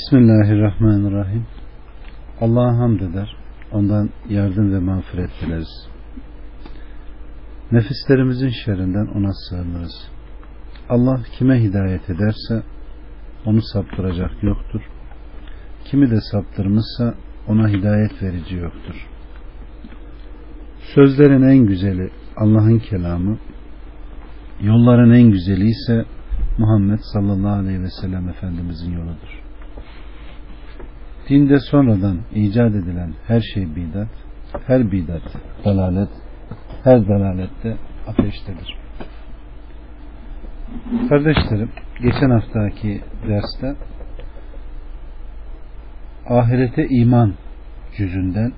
Bismillahirrahmanirrahim. Allah'a hamd eder, ondan yardım ve mağfiret dileriz. Nefislerimizin şerrinden ona sığınırız. Allah kime hidayet ederse onu saptıracak yoktur. Kimi de saptırmışsa ona hidayet verici yoktur. Sözlerin en güzeli Allah'ın kelamı, yolların en güzeli ise Muhammed sallallahu aleyhi ve sellem Efendimizin yoludur. Dinde sonradan icat edilen her şey bidat, her bidat dalalet, her dalalette ateştedir. Kardeşlerim, geçen haftaki derste ahirete iman cüzünden,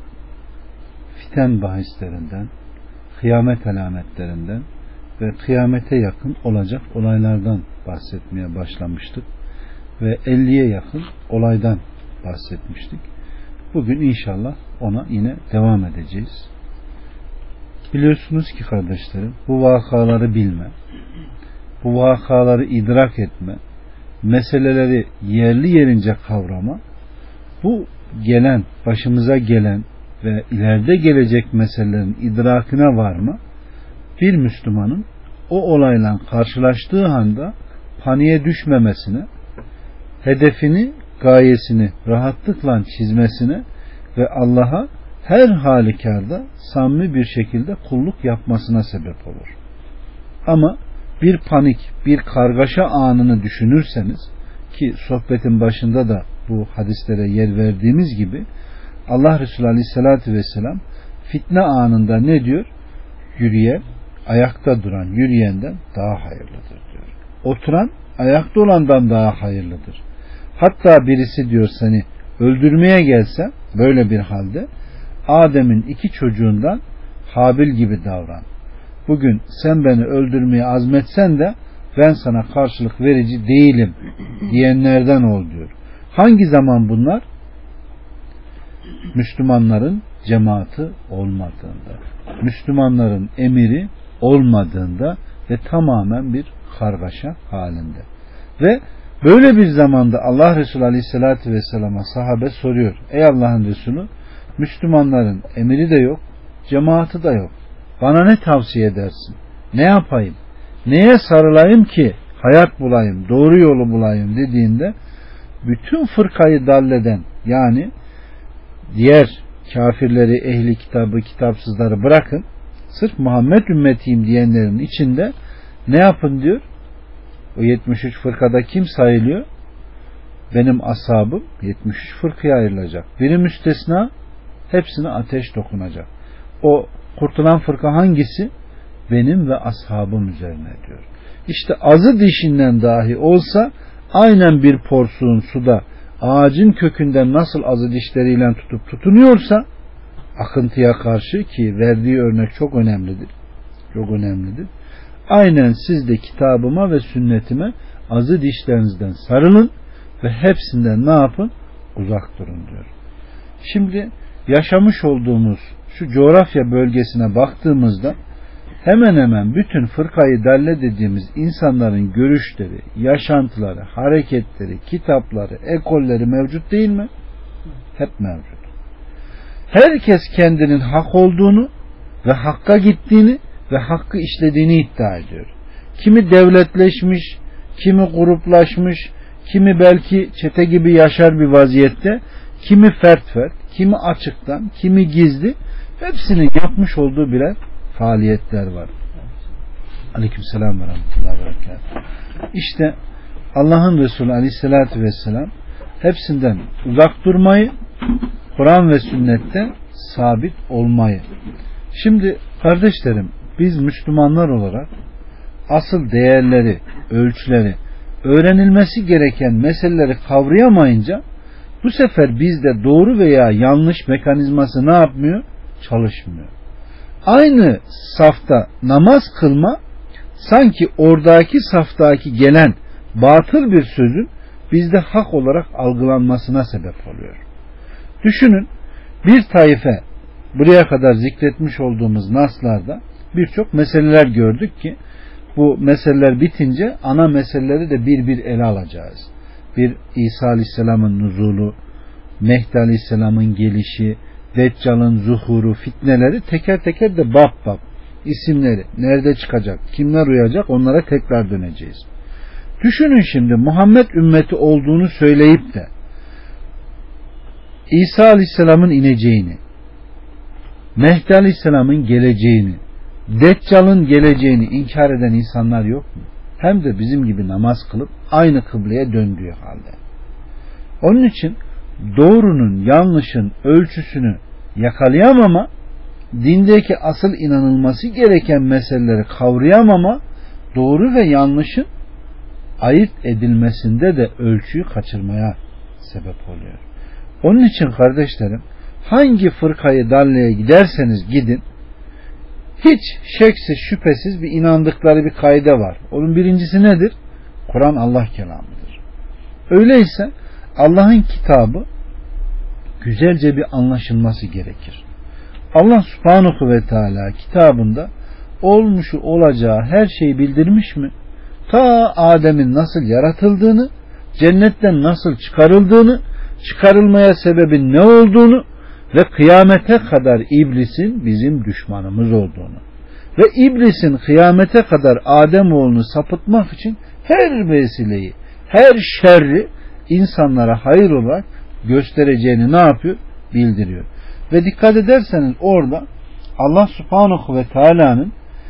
fiten bahislerinden, kıyamet alametlerinden ve kıyamete yakın olacak olaylardan bahsetmeye başlamıştık ve 50'ye yakın olaydan bahsetmiştik. Bugün inşallah ona yine devam edeceğiz. Biliyorsunuz ki kardeşlerim, bu vakaları bilme, bu vakaları idrak etme, meseleleri yerli yerince kavrama, bu gelen, başımıza gelen ve ileride gelecek meselelerin idrakine varma, bir Müslümanın o olayla karşılaştığı anda paniğe düşmemesine, hedefini, gayesini rahatlıkla çizmesine ve Allah'a her halükarda samimi bir şekilde kulluk yapmasına sebep olur. Ama bir panik, bir kargaşa anını düşünürseniz, ki sohbetin başında da bu hadislere yer verdiğimiz gibi, Allah Resulü Aleyhisselatü Vesselam fitne anında ne diyor? Yürüyen, ayakta duran yürüyenden daha hayırlıdır diyor. Oturan ayakta olandan daha hayırlıdır. Hatta birisi diyor seni öldürmeye gelse böyle bir halde Adem'in 2 çocuğundan Habil gibi davran. Bugün sen beni öldürmeye azmetsen de ben sana karşılık verici değilim diyenlerden ol diyor. Hangi zaman bunlar? Müslümanların cemaati olmadığında, Müslümanların emiri olmadığında ve tamamen bir kargaşa halinde. Ve böyle bir zamanda Allah Resulü Aleyhisselatü Vesselam'a sahabe soruyor. Ey Allah'ın Resulü, Müslümanların emiri de yok, cemaati de yok. Bana ne tavsiye edersin? Ne yapayım? Neye sarılayım ki hayat bulayım, doğru yolu bulayım dediğinde bütün fırkayı dalleden, yani diğer kafirleri, ehli kitabı, kitapsızları bırakın, sırf Muhammed ümmetiyim diyenlerin içinde ne yapın diyor? O 73 fırkada kim sayılıyor? Benim ashabım 73 fırkaya ayrılacak. Biri müstesna, hepsine ateş dokunacak. O kurtulan fırka hangisi? Benim ve ashabım üzerine diyor. İşte azı dişinden dahi olsa aynen bir porsuğun suda ağacın kökünden nasıl azı dişleriyle tutup tutunuyorsa akıntıya karşı, ki verdiği örnek çok önemlidir. Çok önemlidir. Aynen siz de kitabıma ve sünnetime azı dişlerinizden sarılın ve hepsinden ne yapın? Uzak durun diyor. Şimdi yaşamış olduğumuz şu coğrafya bölgesine baktığımızda hemen hemen bütün fırkayı dalle dediğimiz insanların görüşleri, yaşantıları, hareketleri, kitapları, ekolleri mevcut değil mi? Hep mevcut. Herkes kendinin hak olduğunu ve hakka gittiğini ve hakkı işlediğini iddia ediyor. Kimi devletleşmiş, kimi gruplaşmış, kimi belki çete gibi yaşar bir vaziyette, kimi fert, kimi açıktan, kimi gizli, hepsinin yapmış olduğu birer faaliyetler var. Aleykümselam ve rahmetullahi ve berekatuhu. İşte Allah'ın Resulü Aleyhisselatü Vesselam hepsinden uzak durmayı, Kur'an ve sünnette sabit olmayı. Şimdi kardeşlerim, biz Müslümanlar olarak asıl değerleri, ölçüleri, öğrenilmesi gereken meseleleri kavrayamayınca bu sefer bizde doğru veya yanlış mekanizması ne yapmıyor? Çalışmıyor. Aynı safta namaz kılma sanki oradaki saftaki gelen batıl bir sözün bizde hak olarak algılanmasına sebep oluyor. Düşünün, bir taife buraya kadar zikretmiş olduğumuz naslarda birçok meseleler gördük ki bu meseleler bitince ana meseleleri de bir bir ele alacağız. bir İsa Aleyhisselam'ın nuzulu, Mehdi Aleyhisselam'ın gelişi, Deccal'ın zuhuru, fitneleri teker teker de bab isimleri, nerede çıkacak, kimler uyacak, onlara tekrar döneceğiz. Düşünün şimdi, Muhammed ümmeti olduğunu söyleyip de İsa Aleyhisselam'ın ineceğini, Mehdi Aleyhisselam'ın geleceğini, Deccal'ın geleceğini inkar eden insanlar yok mu? Hem de bizim gibi namaz kılıp aynı kıbleye döndüğü halde. Onun için doğrunun, yanlışın ölçüsünü yakalayamama, dindeki asıl inanılması gereken meseleleri kavrayamama, doğru ve yanlışın ayırt edilmesinde de ölçüyü kaçırmaya sebep oluyor. Onun için kardeşlerim, hangi fırkayı dalleye giderseniz gidin, hiç şeksiz şüphesiz bir inandıkları bir kaide var. Onun birincisi nedir? Kur'an Allah kelamıdır. Öyleyse Allah'ın kitabı güzelce bir anlaşılması gerekir. Allah Subhanahu ve Teala kitabında olmuşu olacağı her şeyi bildirmiş mi? Ta Adem'in nasıl yaratıldığını, cennetten nasıl çıkarıldığını, çıkarılmaya sebebin ne olduğunu ve kıyamete kadar iblisin bizim düşmanımız olduğunu ve iblisin kıyamete kadar Ademoğlunu sapıtmak için her vesileyi, her şerri insanlara hayır olarak göstereceğini ne yapıyor? Bildiriyor. Ve dikkat ederseniz orada Allah Subhanahu ve Teala'nın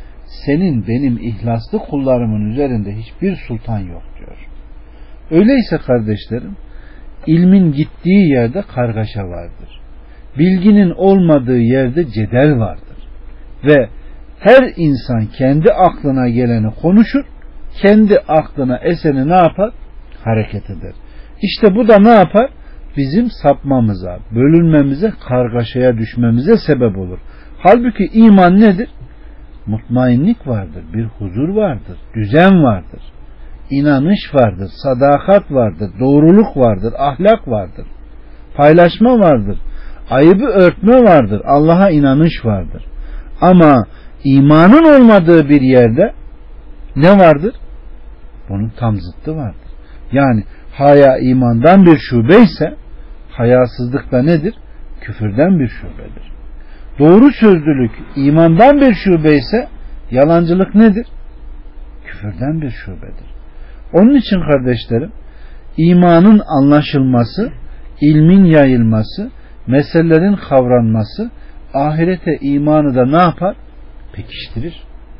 senin benim ihlaslı kullarımın üzerinde hiçbir sultan yok diyor. Öyleyse kardeşlerim, ilmin gittiği yerde kargaşa vardır. Bilginin olmadığı yerde cedel vardır. Ve her insan kendi aklına geleni konuşur, kendi aklına eseni ne yapar? Hareket eder. İşte bu da ne yapar? Bizim sapmamıza, bölünmemize, kargaşaya düşmemize sebep olur. Halbuki iman nedir? Mutmainlik vardır, bir huzur vardır, düzen vardır, inanış vardır, sadakat vardır, doğruluk vardır, ahlak vardır, paylaşma vardır, ayıbı örtme vardır, Allah'a inanış vardır. Ama imanın olmadığı bir yerde ne vardır? Bunun tam zıttı vardır. Yani haya imandan bir şube ise hayasızlık da nedir? Küfürden bir şubedir. Doğru sözlülük imandan bir şube ise yalancılık nedir? Küfürden bir şubedir. Onun için kardeşlerim, imanın anlaşılması, ilmin yayılması, meselelerin kavranması ahirete imanı da ne yapar? Pekiştirir.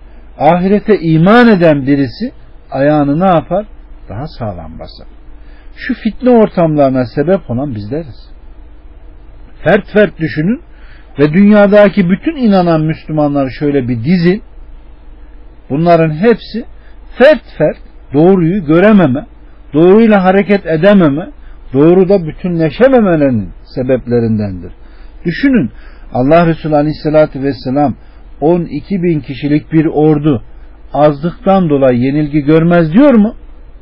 Ahirete iman eden birisi ayağını ne yapar? Daha sağlam basar. Şu fitne ortamlarına sebep olan bizleriz. Fert fert düşünün ve dünyadaki bütün inanan Müslümanları şöyle bir dizin. Bunların hepsi fert fert doğruyu görememe, doğruyla hareket edememe, doğruda bütünleşememelerinin sebeplerindendir. Düşünün, Allah Resulü Aleyhisselatü Vesselam 12 bin kişilik bir ordu azlıktan dolayı yenilgi görmez diyor mu?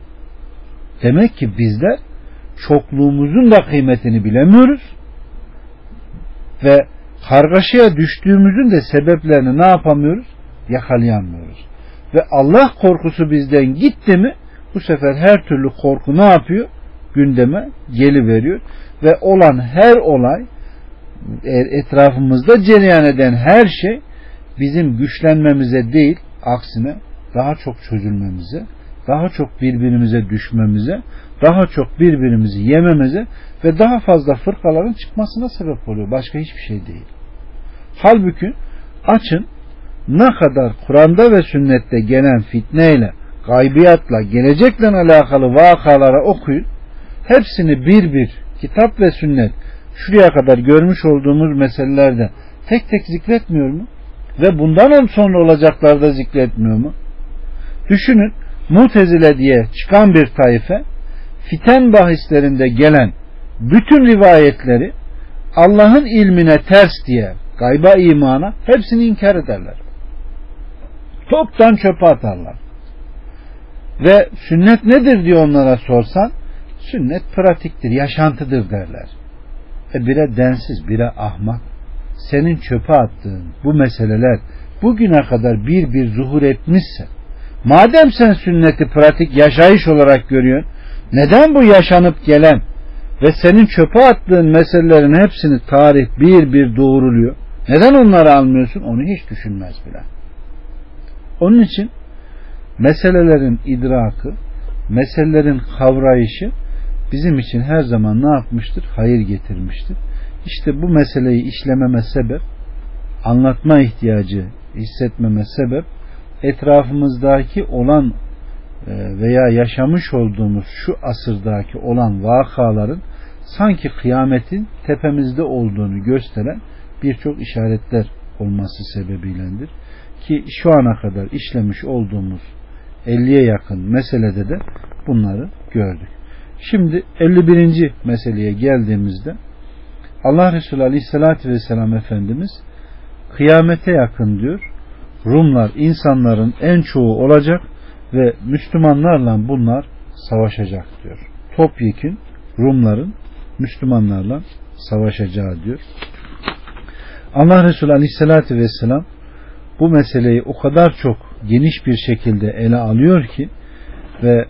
Demek ki bizler çokluğumuzun da kıymetini bilemiyoruz ve kargaşaya düştüğümüzün de sebeplerini ne yapamıyoruz? Yakalayamıyoruz. Ve Allah korkusu bizden gitti mi bu sefer her türlü korku ne yapıyor? Gündeme geliveriyor ve olan her olay, etrafımızda cereyan eden her şey bizim güçlenmemize değil, aksine daha çok çözülmemize, daha çok birbirimize düşmemize, daha çok birbirimizi yememize ve daha fazla fırkaların çıkmasına sebep oluyor. Başka hiçbir şey değil. Halbuki açın, ne kadar Kur'an'da ve sünnette gelen fitneyle, gaybiyatla, gelecekle alakalı vakalara okuyun. Hepsini bir bir kitap ve sünnet şuraya kadar görmüş olduğumuz meselelerde tek tek zikretmiyor mu? Ve bundan sonra olacakları da zikretmiyor mu? Düşünün, Mutezile diye çıkan bir taife fiten bahislerinde gelen bütün rivayetleri Allah'ın ilmine ters diye gayba imana hepsini inkar ederler. Toptan çöpe atarlar. Ve sünnet nedir diye onlara sorsan, sünnet pratiktir, yaşantıdır derler. Bire densiz, bire ahmak. Senin çöpe attığın bu meseleler bugüne kadar bir zuhur etmişse, madem sen sünneti pratik yaşayış olarak görüyorsun, Neden bu yaşanıp gelen ve senin çöpe attığın meselelerin hepsini tarih bir bir doğruluyor? Neden onları almıyorsun? Onu hiç düşünmez bile. Onun için meselelerin idrakı, meselelerin kavrayışı bizim için her zaman ne yapmıştır? Hayır getirmiştir. İşte bu meseleyi işlememe sebep, anlatma ihtiyacı hissetmeme sebep, etrafımızdaki olan veya yaşamış olduğumuz şu asırdaki olan vakaların sanki kıyametin tepemizde olduğunu gösteren birçok işaretler olması sebebiylendir. Ki şu ana kadar işlemiş olduğumuz 50'ye yakın meselede de bunları gördük. Şimdi 51. meseleye geldiğimizde Allah Resulü Aleyhisselatü Vesselam Efendimiz kıyamete yakın diyor, Rumlar insanların en çoğu olacak ve Müslümanlarla bunlar savaşacak diyor. Topyekün Rumların Müslümanlarla savaşacağı diyor. Allah Resulü Aleyhisselatü Vesselam bu meseleyi o kadar çok geniş bir şekilde ele alıyor ki ve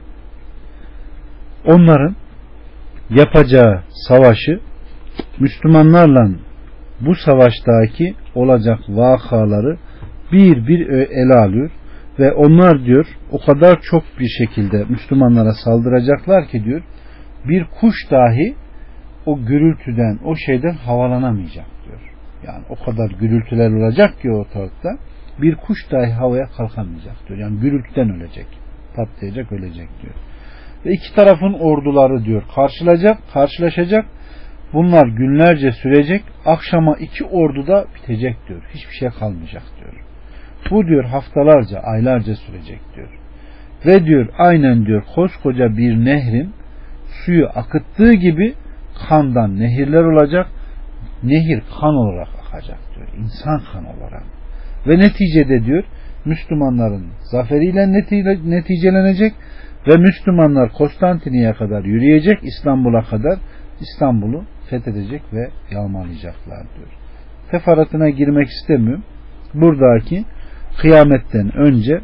onların yapacağı savaşı Müslümanlarla bu savaştaki olacak vakaları bir bir ele alıyor ve onlar diyor o kadar çok bir şekilde Müslümanlara saldıracaklar ki diyor bir kuş dahi o gürültüden, o şeyden havalanamayacak diyor. Yani o kadar gürültüler olacak ki ortalıkta bir kuş dahi havaya kalkamayacak diyor. Yani gürültüden ölecek, patlayacak, ölecek diyor. Ve iki tarafın orduları diyor karşılaşacak. Bunlar günlerce sürecek. Akşama iki ordu da bitecek diyor. Hiçbir şey kalmayacak diyor. Bu diyor haftalarca, aylarca sürecek diyor. Ve diyor aynen diyor koskoca bir nehrin suyu akıttığı gibi kandan nehirler olacak. Nehir kan olarak akacak diyor. İnsan kan olarak. Ve neticede diyor Müslümanların zaferiyle neticelenecek ve Müslümanlar Konstantiniyye'ye kadar yürüyecek, İstanbul'a kadar İstanbul'u fethedecek ve yağmalayacaklar diyor. Teferruatına girmek istemiyorum. Buradaki kıyametten önce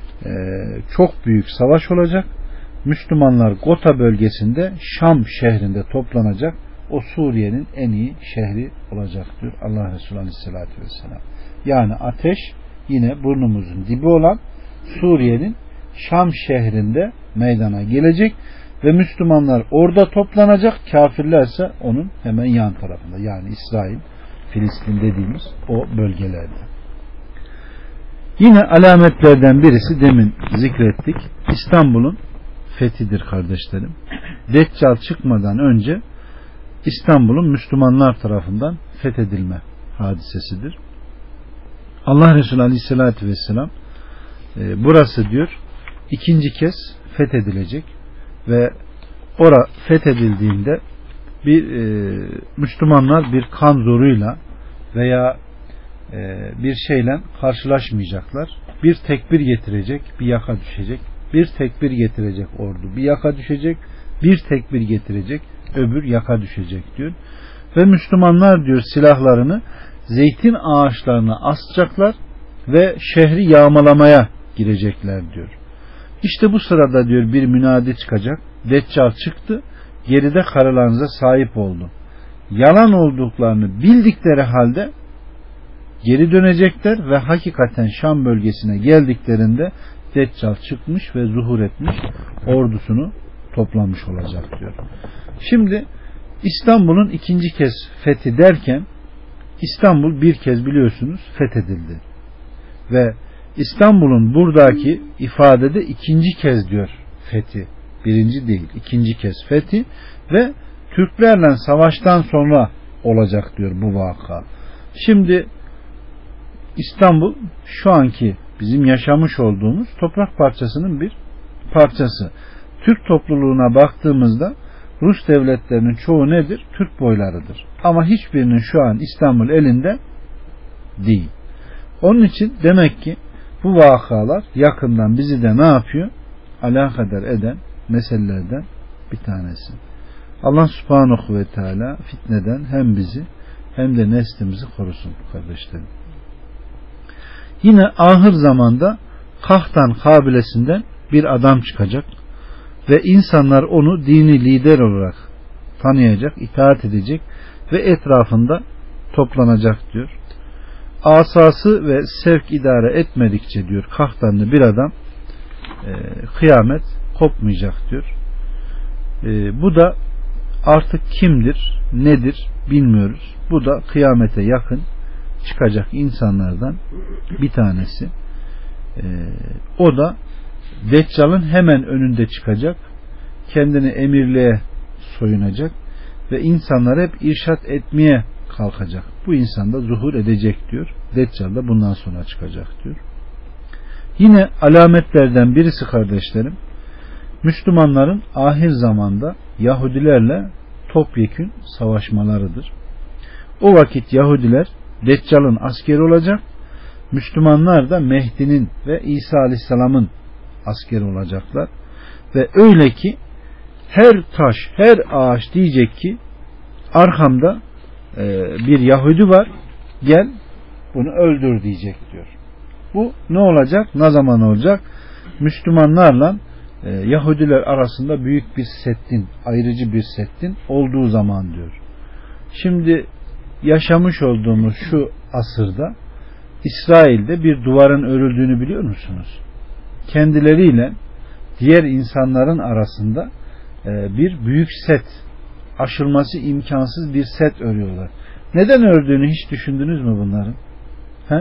çok büyük savaş olacak. Müslümanlar Gota bölgesinde Şam şehrinde toplanacak. O Suriye'nin en iyi şehri olacak diyor Allah Resulü Aleyhisselatü Vesselam. Yani ateş yine burnumuzun dibi olan Suriye'nin Şam şehrinde meydana gelecek ve Müslümanlar orada toplanacak, kafirlerse onun hemen yan tarafında, yani İsrail, Filistin dediğimiz o bölgelerde. Yine alametlerden birisi demin zikrettik, İstanbul'un fethidir kardeşlerim. Deccal çıkmadan önce İstanbul'un Müslümanlar tarafından fethedilme hadisesidir. Allah Resulü Aleyhisselatü Vesselam burası diyor ikinci kez fethedilecek ve ora fethedildiğinde bir Müslümanlar bir kan zoruyla veya bir şeyle karşılaşmayacaklar. Bir tekbir getirecek, bir yaka düşecek. Bir tekbir getirecek ordu, bir yaka düşecek. Bir tekbir getirecek, öbür yaka düşecek diyor. Ve Müslümanlar diyor silahlarını zeytin ağaçlarına asacaklar ve şehri yağmalamaya girecekler diyor. İşte bu sırada diyor bir münadi çıkacak. Deccal çıktı, geride karılarınıza sahip oldu. Yalan olduklarını bildikleri halde geri dönecekler ve hakikaten Şam bölgesine geldiklerinde Deccal çıkmış ve zuhur etmiş, ordusunu toplamış olacak diyor. Şimdi İstanbul'un ikinci kez fethi derken İstanbul bir kez biliyorsunuz fethedildi. Ve İstanbul'un buradaki ifadede ikinci kez diyor fethi. Birinci değil, ikinci kez fethi ve Türklerle savaştan sonra olacak diyor bu vaka. Şimdi İstanbul şu anki bizim yaşamış olduğumuz toprak parçasının bir parçası. Türk topluluğuna baktığımızda Rus devletlerinin çoğu nedir? Türk boylarıdır. Ama hiçbirinin şu an İstanbul elinde değil. Onun için demek ki bu vakalar yakından bizi de ne yapıyor? Alakadar eden meselelerden bir tanesi. Allah subhanahu ve teala fitneden hem bizi hem de neslimizi korusun kardeşlerim. Yine ahir zamanda Kahtan kabilesinden bir adam çıkacak. ve insanlar onu dini lider olarak tanıyacak, itaat edecek ve etrafında toplanacak diyor. Asası ve sevk idare etmedikçe diyor kahtanlı bir adam kıyamet kopmayacak diyor. Bu da artık kimdir, nedir bilmiyoruz. Bu da kıyamete yakın çıkacak insanlardan bir tanesi. O da Deccal'ın hemen önünde çıkacak, kendini emirliğe soyunacak ve insanları hep irşat etmeye kalkacak. Bu insan da zuhur edecek diyor. Deccal da bundan sonra çıkacak diyor. Yine alametlerden birisi kardeşlerim, Müslümanların ahir zamanda Yahudilerle topyekün savaşmalarıdır. O vakit Yahudiler Deccal'ın askeri olacak, Müslümanlar da Mehdi'nin ve İsa Aleyhisselam'ın askeri olacaklar. Ve öyle ki her taş, her ağaç diyecek ki arkamda bir Yahudi var, gel bunu öldür diyecek diyor. Bu ne olacak? Ne zaman olacak? Müslümanlarla Yahudiler arasında büyük bir settin, ayrıcı bir settin olduğu zaman diyor. Şimdi yaşamış olduğumuz şu asırda İsrail'de bir duvarın örüldüğünü biliyor musunuz? Kendileriyle diğer insanların arasında bir büyük set, aşılması imkansız bir set örüyorlar. Neden ördüğünü hiç düşündünüz mü bunların? He?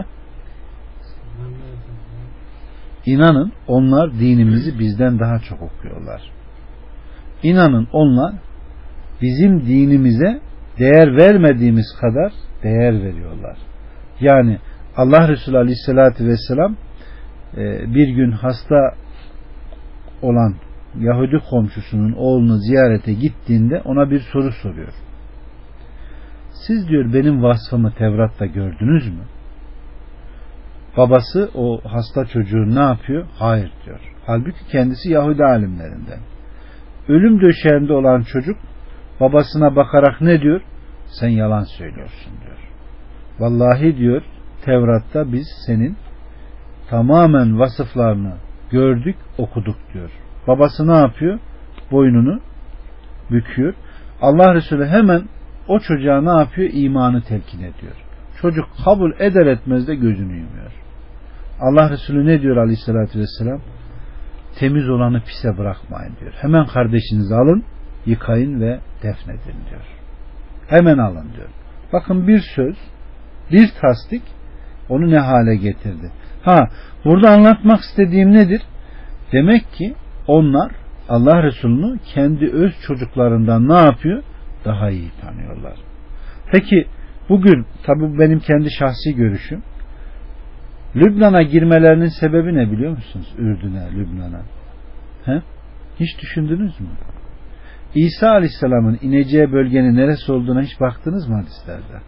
İnanın onlar dinimizi bizden daha çok okuyorlar. İnanın onlar bizim dinimize değer vermediğimiz kadar değer veriyorlar. Yani Allah Resulü Aleyhisselatü Vesselam bir gün hasta olan Yahudi komşusunun oğlunu ziyarete gittiğinde ona bir soru soruyor. Siz diyor benim vasfımı Tevrat'ta gördünüz mü? Babası o hasta çocuğu ne yapıyor? Hayır diyor. Halbuki kendisi Yahudi alimlerinden. Ölüm döşeğinde olan çocuk babasına bakarak ne diyor? Sen yalan söylüyorsun diyor. Vallahi diyor Tevrat'ta biz senin tamamen vasıflarını gördük, okuduk diyor. Babası ne yapıyor? Boynunu büküyor. Allah Resulü hemen o çocuğa ne yapıyor? İmanı telkin ediyor. Çocuk kabul eder etmez de gözünü yumuyor. Allah Resulü ne diyor Aleyhisselatü Vesselam? Temiz olanı pise bırakmayın diyor. Hemen kardeşinizi alın, yıkayın ve defnedin diyor. Hemen alın diyor. Bakın bir söz, bir tasdik onu ne hale getirdi. Burada anlatmak istediğim nedir? Demek ki onlar Allah Resulü'nü kendi öz çocuklarından ne yapıyor? Daha iyi tanıyorlar. Peki bugün, tabi benim kendi şahsi görüşüm, Lübnan'a girmelerinin sebebi ne biliyor musunuz? Ürdün'e, Lübnan'a. Hiç düşündünüz mü? İsa Aleyhisselam'ın ineceği bölgenin neresi olduğuna hiç baktınız mı hadislerde?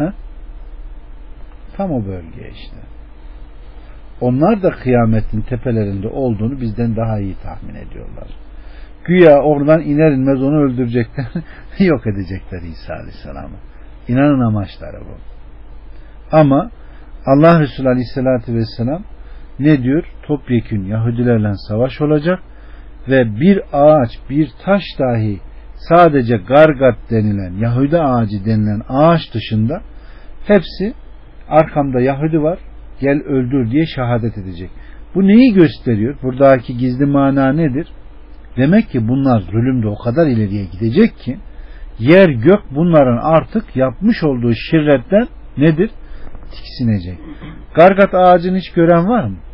Tam o bölge işte. Onlar da kıyametin tepelerinde olduğunu bizden daha iyi tahmin ediyorlar. Güya oradan iner inmez onu öldürecekler, yok edecekler İsa Aleyhisselam'ı. İnanın amaçları bu. Ama Allah Resulü Aleyhisselatü Vesselam ne diyor? Topyekün Yahudilerle savaş olacak ve bir ağaç, bir taş dahi sadece gargat denilen, Yahudi ağacı denilen ağaç dışında hepsi arkamda Yahudi var, gel öldür diye şehadet edecek. Bu neyi gösteriyor? Buradaki gizli mana nedir? Demek ki bunlar zulümde o kadar ileriye gidecek ki yer gök bunların artık yapmış olduğu şirretten nedir? Tiksinecek. Gargat ağacını hiç gören var mı?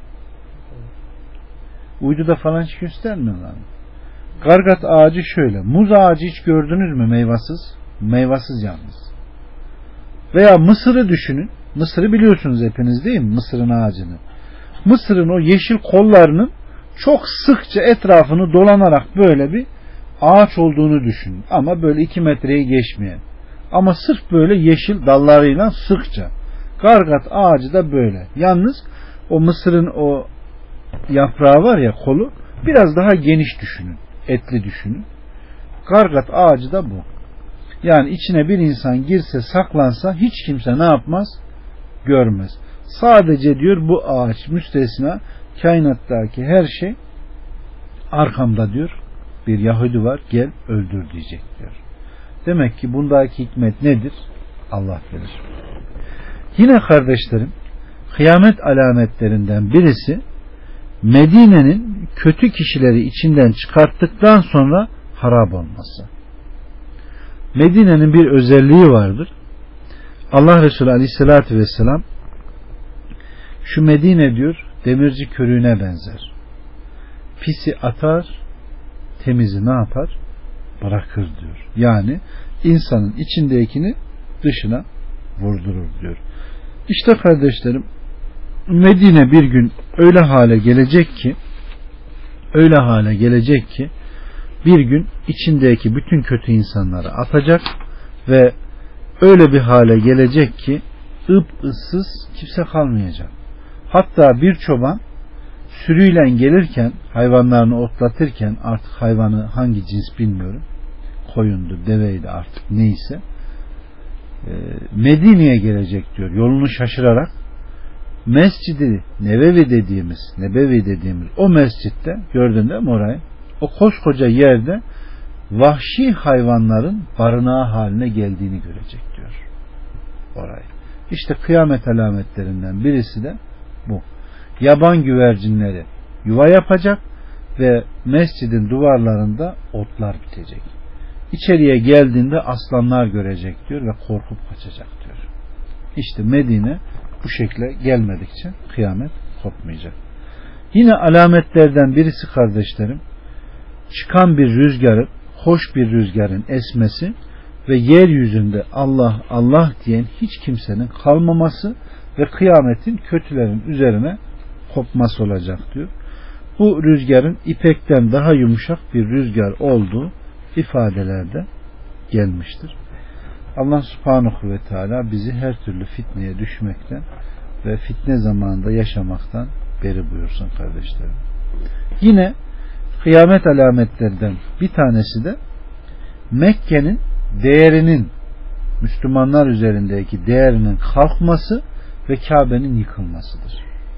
Uyduda falan hiç göstermiyorlar mı? Gargat ağacı şöyle. Muz ağacı hiç gördünüz mü meyvasız? Meyvasız yalnız. Veya mısırı düşünün. Mısırı biliyorsunuz hepiniz değil mi? Mısırın ağacını. Mısırın o yeşil kollarının çok sıkça etrafını dolanarak böyle bir ağaç olduğunu düşünün. Ama böyle 2 metreyi geçmeyen. Ama sırf böyle yeşil dallarıyla sıkça. Gargat ağacı da böyle. Yalnız o mısırın o yaprağı var ya, kolu biraz daha geniş düşünün. Etli düşünün. Gargat ağacı da bu. Yani içine bir insan girse, saklansa hiç kimse ne yapmaz? Görmez. Sadece diyor bu ağaç müstesna, kainattaki her şey arkamda diyor bir Yahudi var, gel öldür diyecek diyor. Demek ki bundaki hikmet nedir? Allah bilir. Yine kardeşlerim, kıyamet alametlerinden birisi Medine'nin kötü kişileri içinden çıkarttıktan sonra harap olması. Medine'nin bir özelliği vardır. Allah Resulü Aleyhisselatü Vesselam şu Medine diyor demirci körüğüne benzer. Pisi atar, temizi ne yapar? Bırakır diyor. Yani insanın içindekini dışına vurdurur diyor. İşte kardeşlerim, Medine bir gün öyle hale gelecek ki bir gün içindeki bütün kötü insanları atacak ve öyle bir hale gelecek ki ıssız kimse kalmayacak. Hatta bir çoban sürüyle gelirken, hayvanlarını otlatırken, artık hayvanı hangi cins bilmiyorum, koyundu, deveydi, artık neyse, Medine'ye gelecek diyor. Yolunu şaşırarak Mescid-i Nebevi dediğimiz o mescitte, gördün değil mi orayı? O koskoca yerde vahşi hayvanların barınağı haline geldiğini görecek diyor orayı. İşte kıyamet alametlerinden birisi de bu. Yaban güvercinleri yuva yapacak ve mescidin duvarlarında otlar bitecek. İçeriye geldiğinde aslanlar görecek diyor ve korkup kaçacak diyor. İşte Medine bu şekle gelmedikçe kıyamet kopmayacak. Yine alametlerden birisi kardeşlerim, çıkan bir rüzgarın, hoş bir rüzgarın esmesi ve yeryüzünde Allah Allah diyen hiç kimsenin kalmaması ve kıyametin kötülerin üzerine kopması olacak diyor. Bu rüzgarın ipekten daha yumuşak bir rüzgar olduğu ifadelerde gelmiştir. Allah subhanahu ve teala bizi her türlü fitneye düşmekten ve fitne zamanında yaşamaktan beri buyursun kardeşlerim. Yine kıyamet alametlerinden bir tanesi de Mekke'nin değerinin, Müslümanlar üzerindeki değerinin kalkması ve Kabe'nin yıkılmasıdır.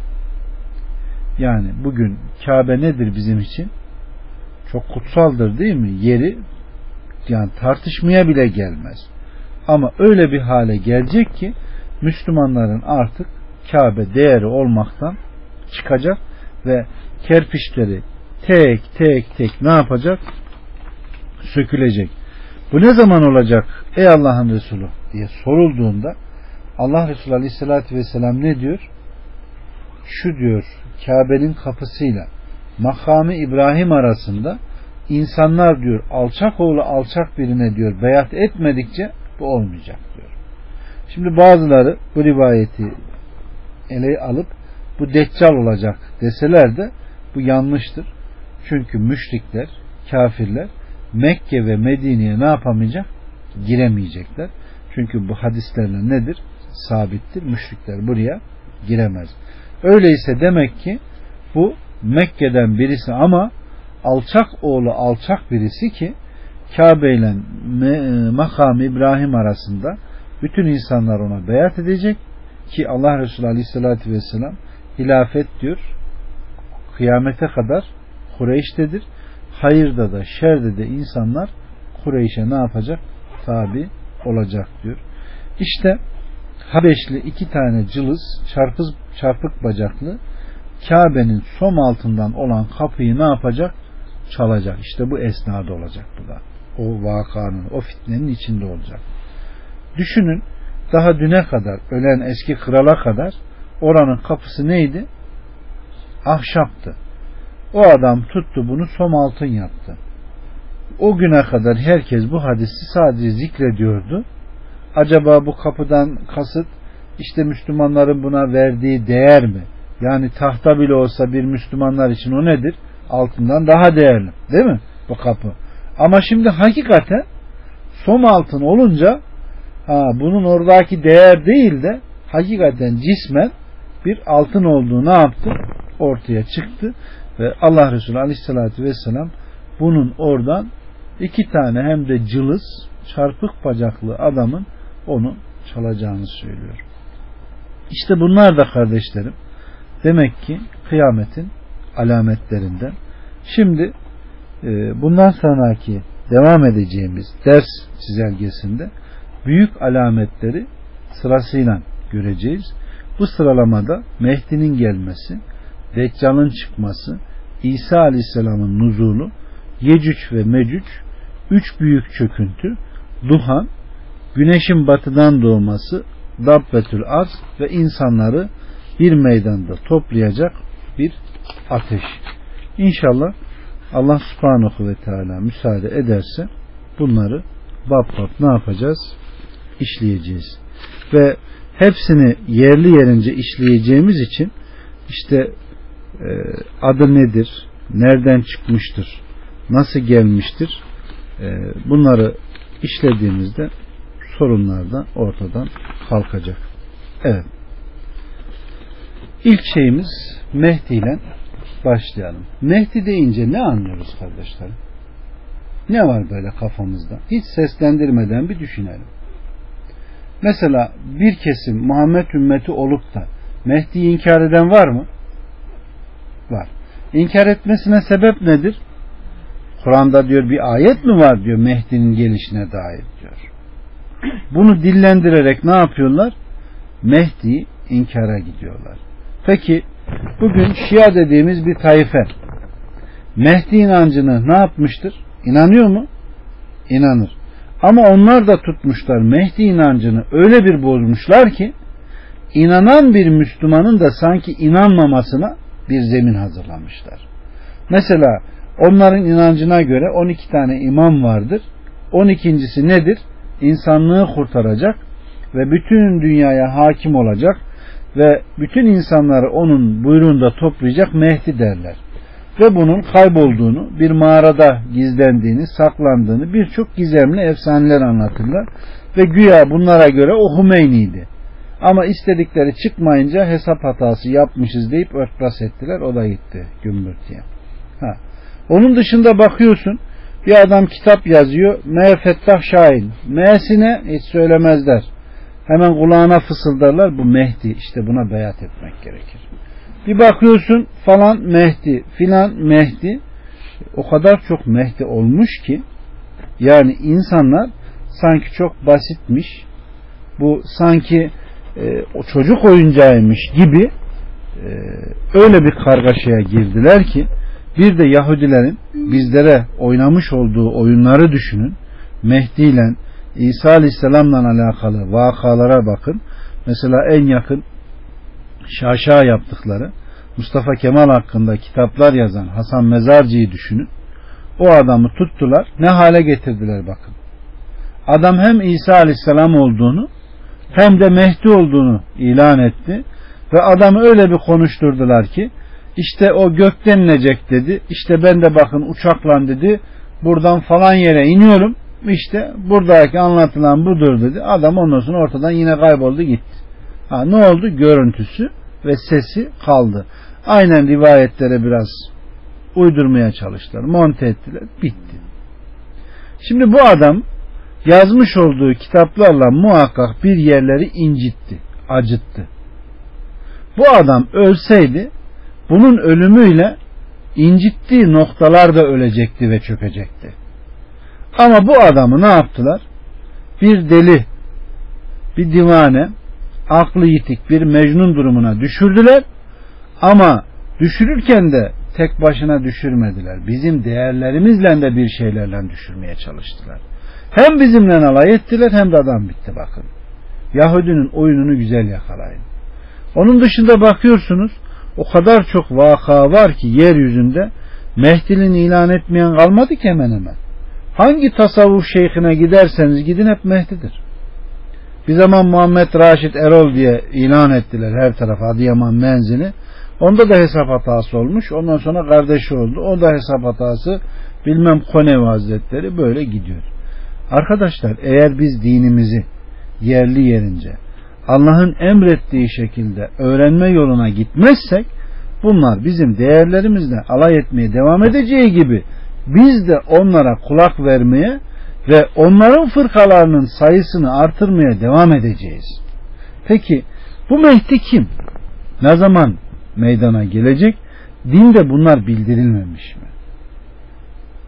Yani bugün Kabe nedir bizim için? Çok kutsaldır değil mi? Yeri yani tartışmaya bile gelmez. Ama öyle bir hale gelecek ki Müslümanların artık Kabe değeri olmaktan çıkacak ve kerpiçleri tek tek ne yapacak? Sökülecek. Bu ne zaman olacak ey Allah'ın Resulü diye sorulduğunda Allah Resulü Aleyhisselatü Vesselam ne diyor? Şu diyor, Kabe'nin kapısıyla makamı İbrahim arasında insanlar diyor alçak oğlu alçak birine diyor beyat etmedikçe bu olmayacak diyor. Şimdi bazıları bu rivayeti ele alıp bu deccal olacak deseler de bu yanlıştır. Çünkü müşrikler, kafirler Mekke ve Medine'ye ne yapamayacak? Giremeyecekler. Çünkü bu hadislerle nedir? Sabittir. Müşrikler buraya giremez. Öyleyse demek ki bu Mekke'den birisi ama alçak oğlu alçak birisi ki Kabe ile makam İbrahim arasında bütün insanlar ona beyat edecek ki Allah Resulü Aleyhisselatü Vesselam hilafet diyor kıyamete kadar Kureyş'tedir. Hayırda da şerde de insanlar Kureyş'e ne yapacak? Tabi olacak diyor. İşte Habeşli iki tane cılız çarpık bacaklı Kabe'nin som altından olan kapıyı ne yapacak? Çalacak. İşte bu esnada olacak bu da. O vakanın, o fitnenin içinde olacak. Düşünün daha düne kadar ölen eski krala kadar oranın kapısı neydi? Ahşaptı. O adam tuttu bunu som altın yaptı. O güne kadar herkes bu hadisi sadece zikrediyordu. Acaba bu kapıdan kasıt işte Müslümanların buna verdiği değer mi? Yani tahta bile olsa bir Müslümanlar için o nedir? Altından daha değerli. Değil mi? Bu kapı. Ama şimdi hakikaten som altın olunca bunun oradaki değer değil de hakikaten cismen bir altın olduğu ne yaptı? Ortaya çıktı. Ve Allah Resulü Aleyhisselatü Vesselam bunun oradan iki tane hem de cılız çarpık bacaklı adamın onu çalacağını söylüyor. İşte bunlar da kardeşlerim demek ki kıyametin alametlerinden. Şimdi bundan sonraki devam edeceğimiz ders çizelgesinde büyük alametleri sırasıyla göreceğiz. Bu sıralamada Mehdi'nin gelmesi, Deccal'ın çıkması, İsa Aleyhisselam'ın nuzulu, Yecüc ve Mecüc, 3 büyük çöküntü, Duhan, güneşin batıdan doğması, Dabbetül Arz ve insanları bir meydanda toplayacak bir ateş. İnşallah Allah subhanahu ve teala müsaade ederse bunları bab bab ne yapacağız? İşleyeceğiz. Ve hepsini yerli yerince işleyeceğimiz için işte adı nedir? Nereden çıkmıştır? Nasıl gelmiştir? Bunları işlediğimizde sorunlar da ortadan kalkacak. Evet. İlk şeyimiz Mehdi ile başlayalım. Mehdi deyince ne anlıyoruz kardeşlerim? Ne var böyle kafamızda? Hiç seslendirmeden bir düşünelim. Mesela bir kesim Muhammed ümmeti olup da Mehdi'yi inkar eden var mı? Var. İnkar etmesine sebep nedir? Kur'an'da diyor bir ayet mi var diyor Mehdi'nin gelişine dair diyor. Bunu dillendirerek ne yapıyorlar? Mehdi'yi inkara gidiyorlar. Peki bugün Şia dediğimiz bir taife Mehdi inancını ne yapmıştır? İnanıyor mu? İnanır. Ama onlar da tutmuşlar Mehdi inancını öyle bir bozmuşlar ki inanan bir Müslümanın da sanki inanmamasına bir zemin hazırlamışlar. Mesela onların inancına göre 12 tane imam vardır. 12.'si nedir? İnsanlığı kurtaracak ve bütün dünyaya hakim olacak ve bütün insanları onun buyruğunda toplayacak Mehdi derler. Ve bunun kaybolduğunu, bir mağarada gizlendiğini, saklandığını birçok gizemli efsaneler anlatırlar. Ve güya bunlara göre o Hümeyni'ydi. Ama istedikleri çıkmayınca hesap hatası yapmışız deyip örtbas ettiler. O da gitti gümbürtüye. Onun dışında bakıyorsun bir adam kitap yazıyor. Meğer Fettah Şahin. Meğersine hiç söylemezler. Hemen kulağına fısıldarlar. Bu Mehdi. İşte buna beyat etmek gerekir. Bir bakıyorsun falan Mehdi, filan Mehdi. O kadar çok Mehdi olmuş ki yani insanlar sanki çok basitmiş. Bu sanki o çocuk oyuncağıymış gibi öyle bir kargaşaya girdiler ki bir de Yahudilerin bizlere oynamış olduğu oyunları düşünün. Mehdi ile İsa Aleyhisselam'la alakalı vakalara bakın. Mesela en yakın şaşa yaptıkları Mustafa Kemal hakkında kitaplar yazan Hasan Mezarcı'yı düşünün. O adamı tuttular. Ne hale getirdiler bakın. Adam hem İsa Aleyhisselam olduğunu hem de Mehdi olduğunu ilan etti. Ve adamı öyle bir konuşturdular ki işte o gökten inecek dedi. İşte ben de bakın uçakla dedi. Buradan falan yere iniyorum. İşte buradaki anlatılan budur dedi. Adam ondan sonra ortadan yine kayboldu gitti. Ne oldu? Görüntüsü ve sesi kaldı. Aynen rivayetlere biraz uydurmaya çalıştılar. Monte ettiler. Bitti. Şimdi bu adam yazmış olduğu kitaplarla muhakkak bir yerleri incitti. Acıttı. Bu adam ölseydi bunun ölümüyle incittiği noktalar da ölecekti ve çökecekti. Ama bu adamı ne yaptılar? Bir deli, bir divane, aklı yitik bir mecnun durumuna düşürdüler. Ama düşürürken de tek başına düşürmediler. Bizim değerlerimizle de bir şeylerle düşürmeye çalıştılar. Hem bizimle alay ettiler hem de adam bitti bakın. Yahudinin oyununu güzel yakalayın. Onun dışında bakıyorsunuz o kadar çok vaka var ki yeryüzünde Mehdi'nin ilan etmeyen kalmadı ki hemen hemen. Hangi tasavvuf şeyhine giderseniz gidin hep Mehdi'dir. Bir zaman Muhammed Raşid Erol diye ilan ettiler her tarafa Adıyaman menzini. Onda da hesap hatası olmuş. Ondan sonra kardeşi oldu. O da hesap hatası. Bilmem Konevi Hazretleri böyle gidiyor. Arkadaşlar eğer biz dinimizi yerli yerince Allah'ın emrettiği şekilde öğrenme yoluna gitmezsek bunlar bizim değerlerimizle alay etmeye devam edeceği gibi biz de onlara kulak vermeye ve onların fırkalarının sayısını artırmaya devam edeceğiz. Peki bu Mehdi kim? Ne zaman meydana gelecek? Dinde bunlar bildirilmemiş mi?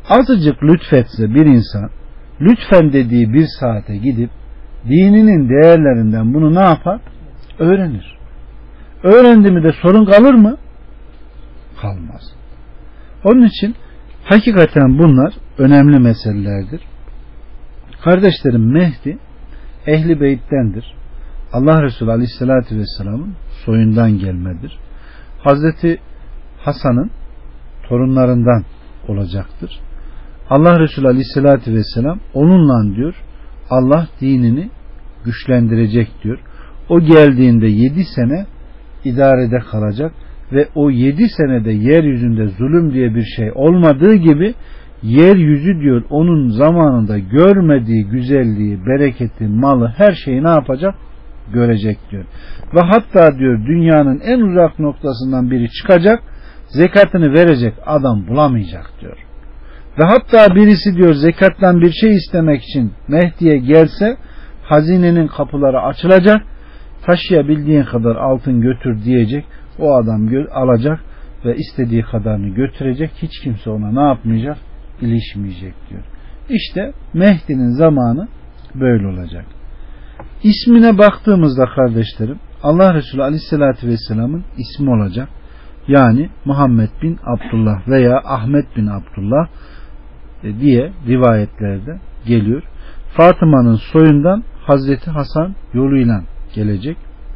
azıcık lütfetse bir insan, lütfen dediği bir saate gidip dininin değerlerinden bunu ne yapar? Öğrenir. Öğrendi mi de sorun kalır mı? Kalmaz. Onun için hakikaten bunlar önemli meselelerdir. Kardeşlerim, Mehdi Ehli Beyt'tendir. Allah Resulü Aleyhisselatü Vesselam'ın soyundan gelmedir. Hazreti Hasan'ın torunlarından olacaktır. Allah Resulü Aleyhisselatü Vesselam onunla diyor Allah dinini güçlendirecek diyor. O geldiğinde 7 sene idarede kalacak ve o 7 senede yeryüzünde zulüm diye bir şey olmadığı gibi yeryüzü diyor onun zamanında görmediği güzelliği, bereketi, malı, her şeyi ne yapacak? Görecek diyor. Ve hatta diyor dünyanın en uzak noktasından biri çıkacak, zekatını verecek adam bulamayacak diyor. Ve hatta birisi diyor zekattan bir şey istemek için Mehdi'ye gelse hazinenin kapıları açılacak, taşıyabildiğin kadar altın götür diyecek, o adam alacak ve istediği kadarını götürecek, hiç kimse ona ne yapmayacak? İlişmeyecek diyor. İşte Mehdi'nin zamanı böyle olacak. İsmine baktığımızda kardeşlerim Allah Resulü Aleyhisselatü Vesselam'ın ismi olacak. Yani Muhammed bin Abdullah veya Ahmet bin Abdullah diye rivayetlerde geliyor. Fatıma'nın soyundan Hazreti Hasan yoluyla gelecek.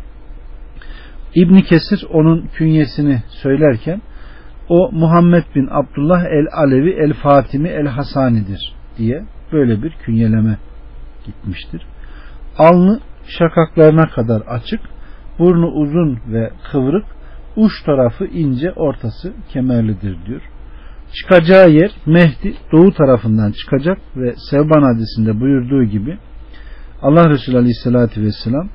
İbn Kesir onun künyesini söylerken o Muhammed bin Abdullah el-Alevi el-Fatimi el-Hasani'dir diye böyle bir künyeleme gitmiştir. Alnı şakaklarına kadar açık, burnu uzun ve kıvrık, uç tarafı ince, ortası kemerlidir diyor. Çıkacağı yer Mehdi doğu tarafından çıkacak ve Sevban hadisinde buyurduğu gibi Allah Resulü Aleyhisselatü Vesselam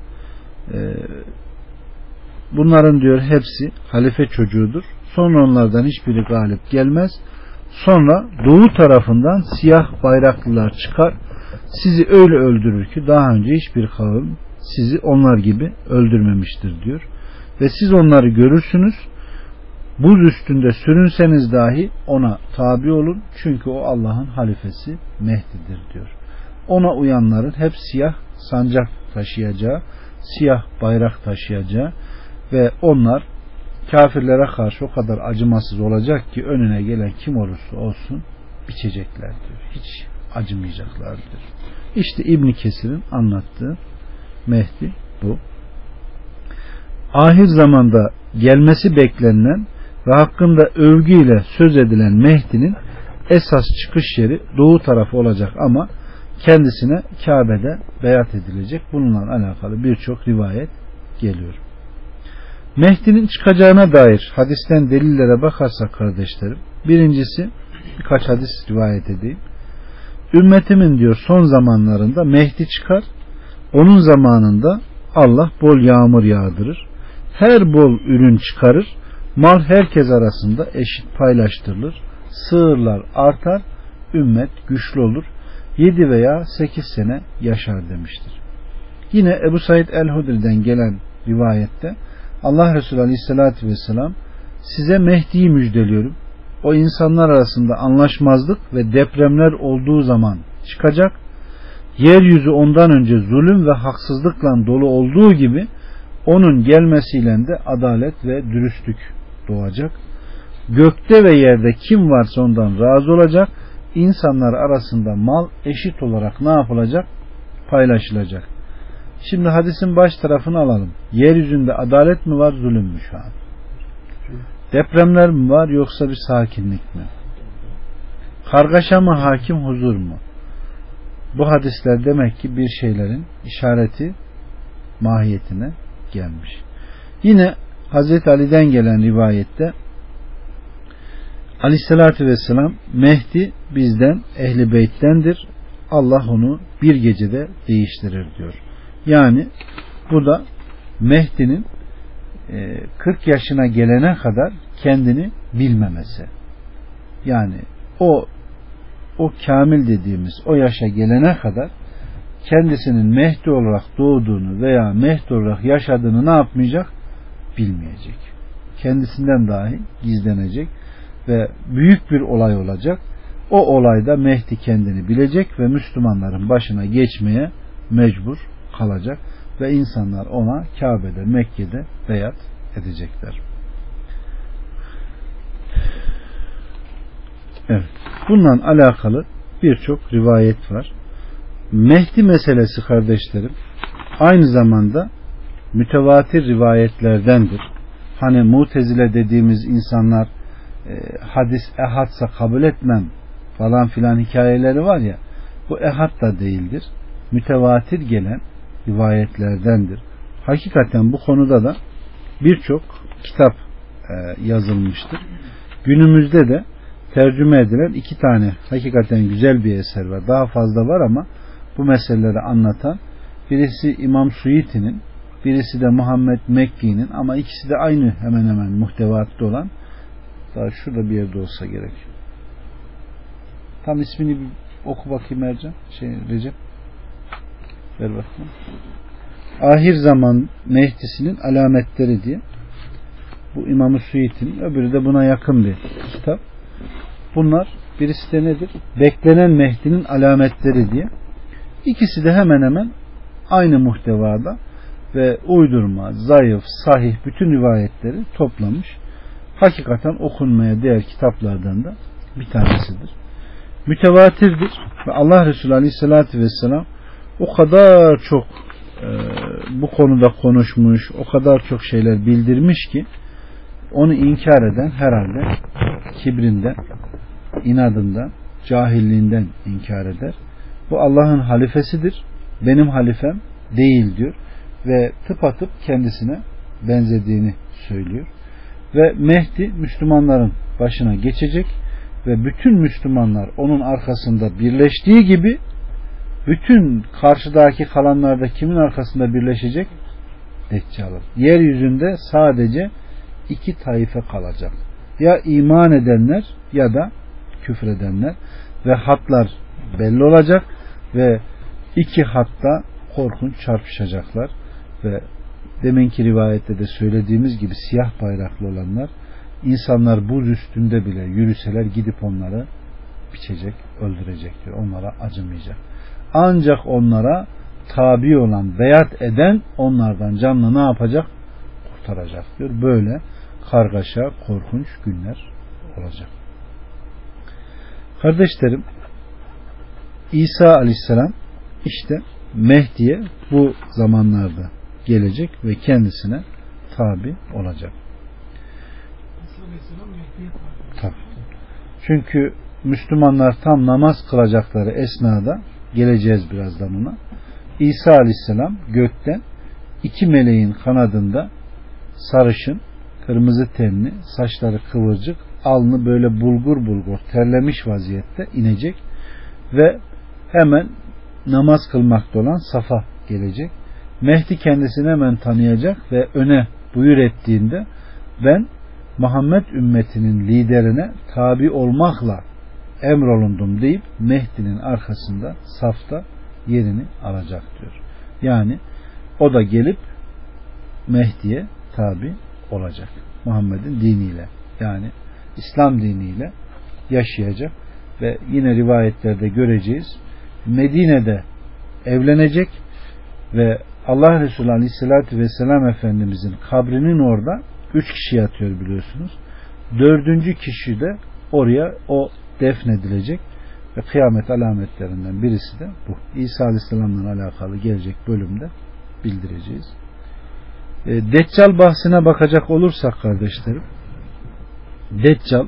bunların diyor hepsi halife çocuğudur. Sonra onlardan hiçbiri galip gelmez. Sonra doğu tarafından siyah bayraklılar çıkar. Sizi öyle öldürür ki daha önce hiçbir kavim sizi onlar gibi öldürmemiştir diyor. Ve siz onları görürsünüz. Buz üstünde sürünseniz dahi ona tabi olun. Çünkü o Allah'ın halifesi Mehdi'dir diyor. Ona uyanların hep siyah sancak taşıyacağı, siyah bayrak taşıyacağı ve onlar kafirlere karşı o kadar acımasız olacak ki önüne gelen kim olursa olsun biçecekler diyor. Hiç acımayacaklar diyor. İşte İbn Kesir'in anlattığı Mehdi bu. Ahir zamanda gelmesi beklenilen ve hakkında övgüyle söz edilen Mehdi'nin esas çıkış yeri doğu tarafı olacak ama kendisine Kabe'de beyat edilecek. Bununla alakalı birçok rivayet geliyor. Mehdi'nin çıkacağına dair hadisten delillere bakarsak kardeşlerim, birincisi birkaç hadis rivayet edeyim. Ümmetimin diyor son zamanlarında Mehdi çıkar. Onun zamanında Allah bol yağmur yağdırır. Her bol ürün çıkarır. Mal herkes arasında eşit paylaştırılır. Sığırlar artar. Ümmet güçlü olur. 7 veya 8 sene yaşar demiştir. Yine Ebu Said el-Hudri'den gelen rivayette Allah Resulü Aleyhisselatü Vesselam size Mehdi'yi müjdeliyorum. O insanlar arasında anlaşmazlık ve depremler olduğu zaman çıkacak. Yeryüzü ondan önce zulüm ve haksızlıkla dolu olduğu gibi onun gelmesiyle de adalet ve dürüstlük doğacak. Gökte ve yerde kim varsa ondan razı olacak. İnsanlar arasında mal eşit olarak ne yapılacak? Paylaşılacak. Şimdi hadisin baş tarafını alalım. Yeryüzünde adalet mi var, zulüm mü şu an? Depremler mi var yoksa bir sakinlik mi? Kargaşa mı hakim, huzur mu? Bu hadisler demek ki bir şeylerin işareti mahiyetine gelmiş. Yine Hazreti Ali'den gelen rivayette Aleyhissalatü Vesselam Mehdi bizden Ehli Beyt'tendir. Allah onu bir gecede değiştirir diyor. Yani bu da Mehdi'nin 40 yaşına gelene kadar kendini bilmemesi. Yani o kamil dediğimiz o yaşa gelene kadar kendisinin Mehdi olarak doğduğunu veya Mehdi olarak yaşadığını ne yapmayacak? Bilmeyecek. Kendisinden dahi gizlenecek ve büyük bir olay olacak. o olayda Mehdi kendini bilecek ve Müslümanların başına geçmeye mecbur kalacak ve insanlar ona Kabe'de, Mekke'de beyat edecekler. Evet. Bununla alakalı birçok rivayet var. Mehdi meselesi kardeşlerim aynı zamanda mütevatir rivayetlerdendir. Hani Mutezile dediğimiz insanlar hadis ehadsa kabul etmem falan filan hikayeleri var ya, bu ehad da değildir. Mütevatir gelen rivayetlerdendir. Hakikaten bu konuda da birçok kitap yazılmıştır. Günümüzde de tercüme edilen 2 tane hakikaten güzel bir eser var. Daha fazla var ama bu meseleleri anlatan, birisi İmam Suyuti'nin, birisi de Muhammed Mekki'nin, ama ikisi de aynı hemen hemen muhtevatta olan. Daha şurada bir yerde olsa gerek. Tam ismini bir oku bakayım Ercan. Recep. Ver bakayım. Ahir zaman Mehdi'sinin alametleri diye. Bu İmam-ı Suyuti'nin, öbürü de buna yakın bir kitap. Bunlar, birisi de nedir? Beklenen Mehdi'nin alametleri diye. İkisi de hemen hemen aynı muhtevada ve uydurma, zayıf, sahih bütün rivayetleri toplamış. Hakikaten okunmaya değer kitaplardan da bir tanesidir. Mütevatirdir ve Allah Resulü Aleyhisselatü Vesselam o kadar çok bu konuda konuşmuş, o kadar çok şeyler bildirmiş ki onu inkar eden herhalde kibrinden, inadından, cahilliğinden inkar eder. Bu Allah'ın halifesidir, benim halifem değil diyor ve tıpatıp kendisine benzediğini söylüyor. Ve Mehdi Müslümanların başına geçecek ve bütün Müslümanlar onun arkasında birleştiği gibi bütün karşıdaki kalanlar da kimin arkasında birleşecek? Deccal'ın. Yeryüzünde sadece 2 taife kalacak. Ya iman edenler ya da küfredenler ve hatlar belli olacak ve 2 hatta korkunç çarpışacaklar ve deminki rivayette de söylediğimiz gibi siyah bayraklı olanlar, insanlar buz üstünde bile yürüseler gidip onları biçecek, öldürecek diyor. Onlara acımayacak. Ancak onlara tabi olan, beyat eden onlardan canını ne yapacak? Kurtaracak diyor. Böyle kargaşa, korkunç günler olacak. Kardeşlerim, İsa Aleyhisselam işte Mehdi'ye bu zamanlarda gelecek ve kendisine tabi olacak. Tabii. Çünkü Müslümanlar tam namaz kılacakları esnada, geleceğiz birazdan ona, İsa Aleyhisselam gökten 2 meleğin kanadında sarışın, kırmızı tenli, saçları kıvırcık, alnı böyle bulgur bulgur terlemiş vaziyette inecek ve hemen namaz kılmakta olan safa gelecek. Mehdi kendisini hemen tanıyacak ve öne buyur ettiğinde ben Muhammed ümmetinin liderine tabi olmakla emrolundum deyip Mehdi'nin arkasında safta yerini alacak diyor. Yani o da gelip Mehdi'ye tabi olacak. Muhammed'in diniyle, yani İslam diniyle yaşayacak ve yine rivayetlerde göreceğiz. Medine'de evlenecek ve Allah Resulü Aleyhisselatü Vesselam Efendimizin kabrinin orada 3 kişi yatıyor biliyorsunuz. 4. kişi de oraya o defnedilecek ve kıyamet alametlerinden birisi de bu. İsa Aleyhisselam'la alakalı gelecek bölümde bildireceğiz. Deccal bahsine bakacak olursak kardeşlerim, Deccal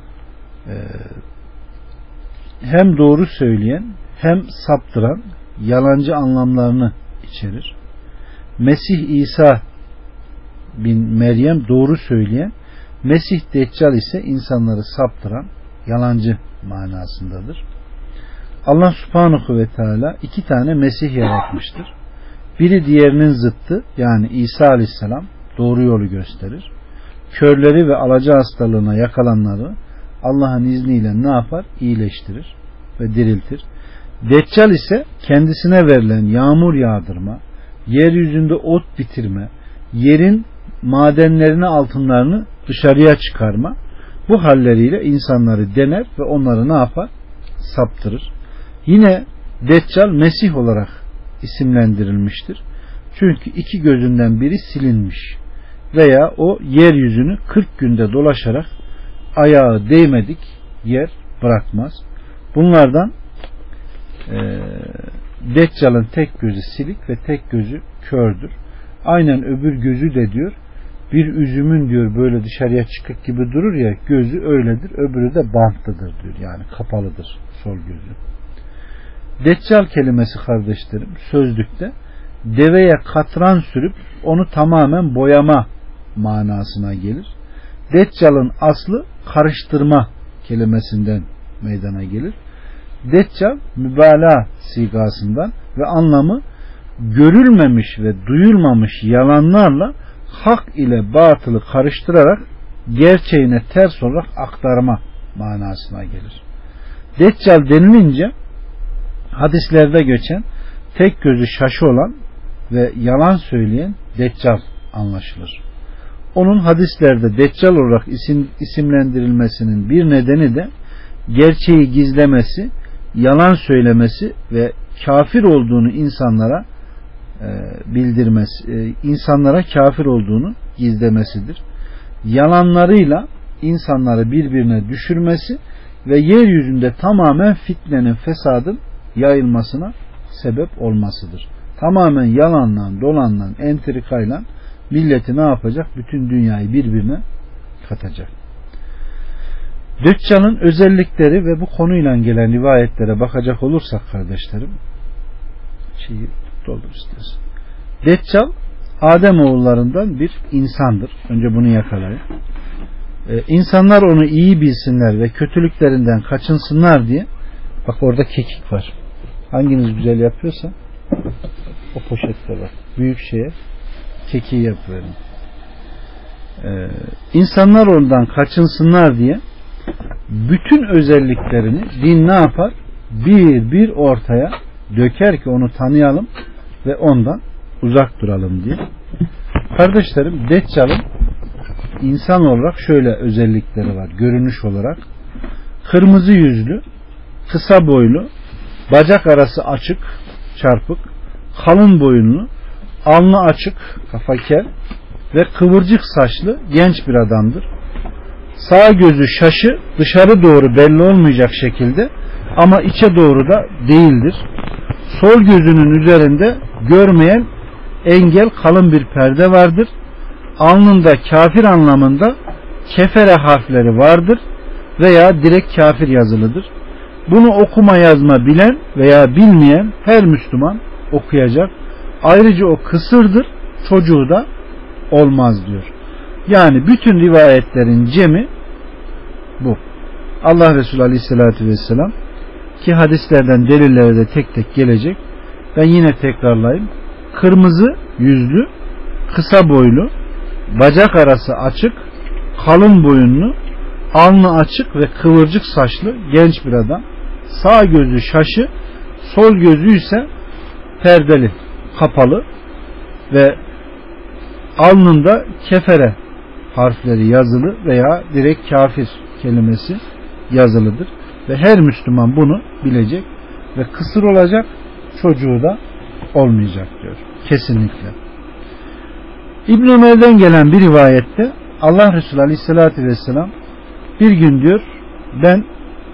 hem doğru söyleyen hem saptıran yalancı anlamlarını içerir. Mesih İsa bin Meryem doğru söyleyen, Mesih Deccal ise insanları saptıran yalancı manasındadır. Allah Subhanahu ve Teala 2 tane Mesih yaratmıştır. Biri diğerinin zıttı, yani İsa Aleyhisselam doğru yolu gösterir. Körleri ve alaca hastalığına yakalanları Allah'ın izniyle ne yapar? İyileştirir ve diriltir. Deccal ise kendisine verilen yağmur yağdırma, yeryüzünde ot bitirme, yerin madenlerini, altınlarını dışarıya çıkarma, bu halleriyle insanları dener ve onları ne yapar? saptırır. Yine Deccal Mesih olarak isimlendirilmiştir. Çünkü iki gözünden biri silinmiş veya o yeryüzünü 40 günde dolaşarak ayağı değmedik yer bırakmaz. Bunlardan Deccal'ın tek gözü silik ve tek gözü kördür. Aynen öbür gözü de diyor bir üzümün diyor böyle dışarıya çıkık gibi durur ya, gözü öyledir, öbürü de bantlıdır diyor, yani kapalıdır sol gözü. Deccal kelimesi kardeşlerim sözlükte deveye katran sürüp onu tamamen boyama manasına gelir. Deccal'ın aslı karıştırma kelimesinden meydana gelir. Deccal mübalağa sigasından ve anlamı görülmemiş ve duyulmamış yalanlarla hak ile batılı karıştırarak gerçeğine ters olarak aktarma manasına gelir. Deccal denilince hadislerde geçen tek gözü şaşı olan ve yalan söyleyen Deccal anlaşılır. Onun hadislerde Deccal olarak isimlendirilmesinin bir nedeni de gerçeği gizlemesi, yalan söylemesi ve kafir olduğunu insanlara bildirmesi, insanlara kafir olduğunu gizlemesidir. Yalanlarıyla insanları birbirine düşürmesi ve yeryüzünde tamamen fitnenin, fesadın yayılmasına sebep olmasıdır. Tamamen yalanla, dolanla, entrikayla milleti ne yapacak? Bütün dünyayı birbirine katacak. Deccal'ın özellikleri ve bu konuyla gelen rivayetlere bakacak olursak kardeşlerim, doldur istiyorsun. Deccal Adem oğullarından bir insandır. Önce bunu yakalayın. İnsanlar onu iyi bilsinler ve kötülüklerinden kaçınsınlar diye, bak orada kekik var. Hanginiz güzel yapıyorsa o poşette var. Büyük şeye kekiği yapıverin. İnsanlar ondan kaçınsınlar diye bütün özelliklerini din ne yapar? Bir bir ortaya döker ki onu tanıyalım ve ondan uzak duralım diye. Kardeşlerim, Deccal'ın insan olarak şöyle özellikleri var. Görünüş olarak kırmızı yüzlü, kısa boylu, bacak arası açık, çarpık, kalın boyunlu, alnı açık, kafa kel ve kıvırcık saçlı genç bir adamdır. Sağ gözü şaşı, dışarı doğru belli olmayacak şekilde ama içe doğru da değildir. Sol gözünün üzerinde görmeyen engel kalın bir perde vardır. Alnında kafir anlamında kefere harfleri vardır veya direkt kafir yazılıdır. Bunu okuma yazma bilen veya bilmeyen her Müslüman okuyacak. Ayrıca o kısırdır, çocuğu da olmaz diyor. Yani bütün rivayetlerin cemi bu. Allah Resulü Aleyhisselatü Vesselam ki hadislerden delilleri de tek tek gelecek. Ben yine tekrarlayayım. Kırmızı yüzlü, kısa boylu, bacak arası açık, kalın boyunlu, alnı açık ve kıvırcık saçlı genç bir adam. Sağ gözü şaşı, sol gözü ise perdeli, kapalı ve alnında kefere harfleri yazılı veya direkt kafir kelimesi yazılıdır. Ve her Müslüman bunu bilecek ve kısır olacak, çocuğu da olmayacak diyor. Kesinlikle. İbn Ömer'den gelen bir rivayette Allah Resulü Aleyhisselatü Vesselam bir gün diyor, ben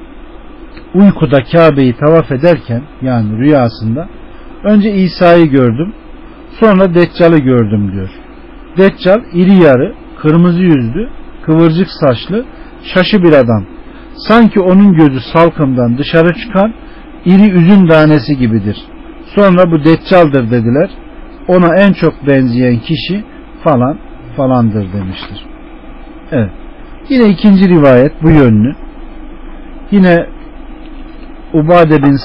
uykuda Kabe'yi tavaf ederken, yani rüyasında, önce İsa'yı gördüm, sonra Deccal'ı gördüm diyor. Deccal iri yarı, kırmızı yüzlü, kıvırcık saçlı, şaşı bir adam. Sanki onun gözü salkımdan dışarı çıkan iri üzüm tanesi gibidir. Sonra bu Deccal'dır dediler. Ona en çok benzeyen kişi falan falandır demiştir. Evet. Yine ikinci rivayet bu yönlü. Yine Ubade bin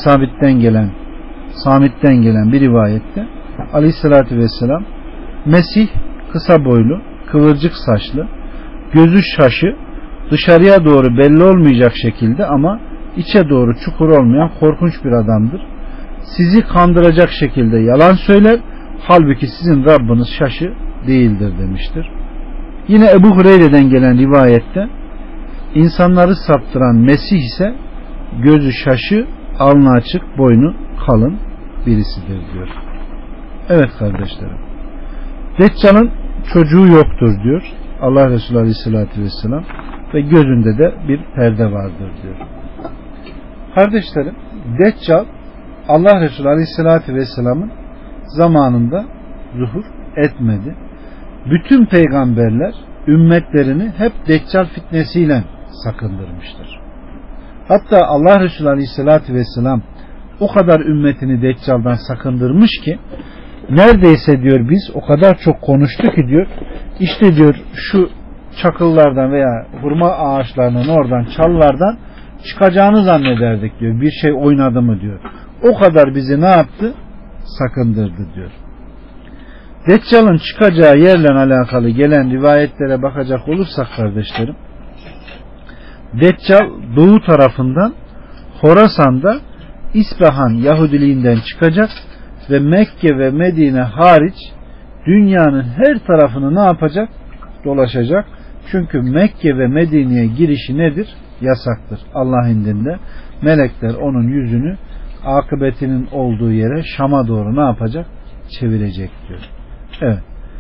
Samit'ten gelen bir rivayette Aleyhisselatü Vesselam Mesih kısa boylu, kıvırcık saçlı, gözü şaşı, dışarıya doğru belli olmayacak şekilde ama içe doğru çukur olmayan korkunç bir adamdır. Sizi kandıracak şekilde yalan söyler, halbuki sizin Rabbiniz şaşı değildir demiştir. Yine Ebu Hureyre'den gelen rivayette insanları saptıran Mesih ise gözü şaşı, alnı açık, boynu kalın birisidir diyor. Evet kardeşlerim. Deccal'ın çocuğu yoktur diyor Allah Resulü Aleyhisselatü Vesselam ve gözünde de bir perde vardır diyor. Kardeşlerim, Deccal Allah Resulü Aleyhisselatü Vesselam'ın zamanında zuhur etmedi. Bütün peygamberler ümmetlerini hep Deccal fitnesiyle sakındırmıştır. Hatta Allah Resulü Aleyhisselatü Vesselam o kadar ümmetini Deccal'dan sakındırmış ki neredeyse diyor biz o kadar çok konuştu ki diyor işte diyor şu çakıllardan veya hurma ağaçlarının oradan çalılardan çıkacağını zannederdik diyor. Bir şey oynadı mı diyor. O kadar bizi ne yaptı? Sakındırdı diyor. Deccal'ın çıkacağı yerle alakalı gelen rivayetlere bakacak olursak kardeşlerim, Deccal doğu tarafından Horasan'da İsfahan Yahudiliğinden çıkacak ve Mekke ve Medine hariç dünyanın her tarafını ne yapacak? Dolaşacak. Çünkü Mekke ve Medine'ye girişi nedir? Yasaktır. Allah indinde melekler onun yüzünü akıbetinin olduğu yere Şam'a doğru ne yapacak? Çevirecek diyor. Evet.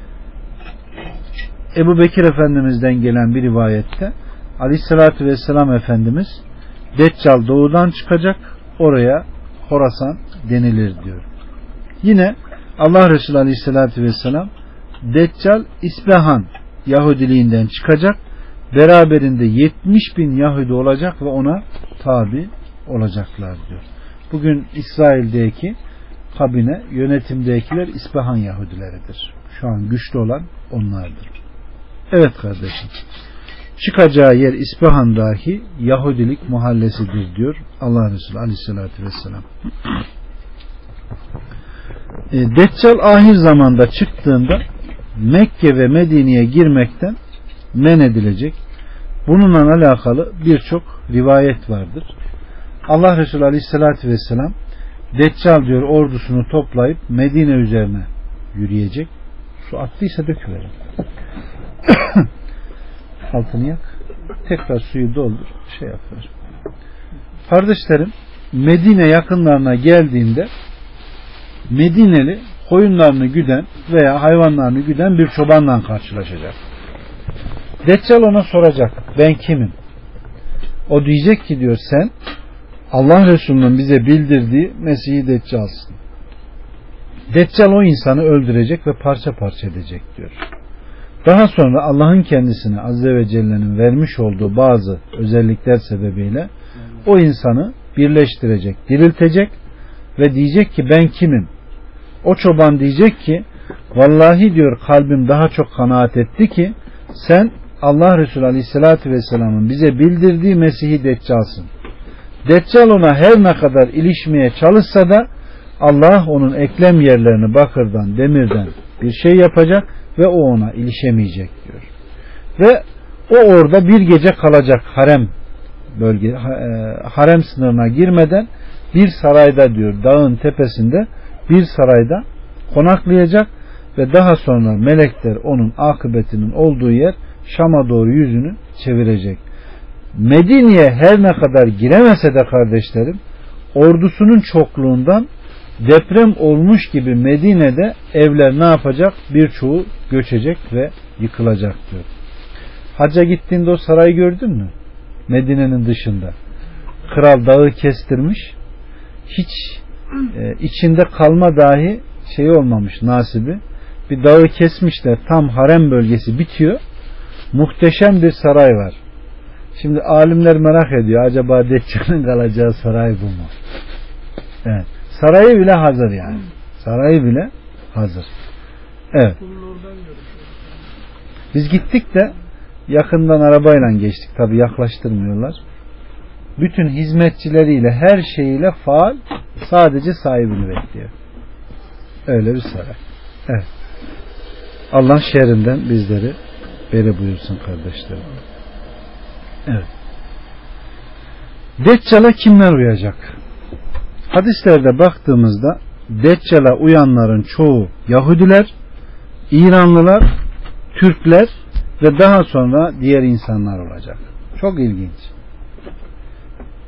Ebu Bekir Efendimiz'den gelen bir rivayette Aleyhisselatü Vesselam Efendimiz Deccal doğudan çıkacak, oraya Horasan denilir diyor. Yine Allah Resulü Aleyhisselatü Vesselam Deccal İsfahan Yahudiliğinden çıkacak, beraberinde 70.000 Yahudi olacak ve ona tabi olacaklar diyor. Bugün İsrail'deki kabine yönetimdekiler İsfahan Yahudileridir. Şu an güçlü olan onlardır. Evet kardeşim. Çıkacağı yer İsfahan'daki Yahudilik mahallesidir diyor Allah Resulü Aleyhisselatü Vesselam. Deccal ahir zamanda çıktığında Mekke ve Medine'ye girmekten men edilecek. Bununla alakalı birçok rivayet vardır. Allah Resulü Aleyhisselatü Vesselam Deccal diyor ordusunu toplayıp Medine üzerine yürüyecek. Su attıysa döküverin. Altını yak. Tekrar suyu doldur. Şey yapar. Kardeşlerim, Medine yakınlarına geldiğinde Medineli koyunlarını güden veya hayvanlarını güden bir çobanla karşılaşacak. Deccal ona soracak. Ben kimim? O diyecek ki diyor sen Allah Resulü'nün bize bildirdiği Mesih-i Deccal'sın. Deccal o insanı öldürecek ve parça parça edecek diyor. Daha sonra Allah'ın kendisine Azze ve Celle'nin vermiş olduğu bazı özellikler sebebiyle o insanı birleştirecek, diriltecek ve diyecek ki ben kimim? O çoban diyecek ki vallahi diyor kalbim daha çok kanaat etti ki sen Allah Resulü Aleyhisselatü Vesselam'ın bize bildirdiği Mesih-i Deccal'sın. Deccal ona her ne kadar ilişmeye çalışsa da Allah onun eklem yerlerini bakırdan, demirden bir şey yapacak ve o ona ilişemeyecek diyor. Ve o orada bir gece kalacak harem sınırına girmeden bir sarayda diyor dağın tepesinde bir sarayda konaklayacak ve daha sonra melekler onun akıbetinin olduğu yer Şam'a doğru yüzünü çevirecek. Medine'ye her ne kadar giremese de kardeşlerim ordusunun çokluğundan deprem olmuş gibi Medine'de evler ne yapacak? Birçoğu göçecek ve yıkılacak diyor. Hacca gittiğinde o sarayı gördün mü? Medine'nin dışında. Kral dağı kestirmiş. Hiç içinde kalma dahi şey olmamış nasibi. Bir dağı kesmişler. Tam harem bölgesi bitiyor. Muhteşem bir saray var. Şimdi alimler merak ediyor. Acaba Deccal'ın kalacağı saray bu mu? Evet. Sarayı bile hazır yani. Sarayı bile hazır. Evet. Biz gittik de yakından arabayla geçtik. Tabi yaklaştırmıyorlar. Bütün hizmetçileriyle her şeyiyle faal, sadece sahibini bekliyor. Öyle bir saray. Evet. Allah şerrinden bizleri beri buyursun kardeşlerim. Evet. Deccal'a kimler uyacak? Hadislerde baktığımızda Deccal'a uyanların çoğu Yahudiler, İranlılar, Türkler ve daha sonra diğer insanlar olacak. Çok ilginç.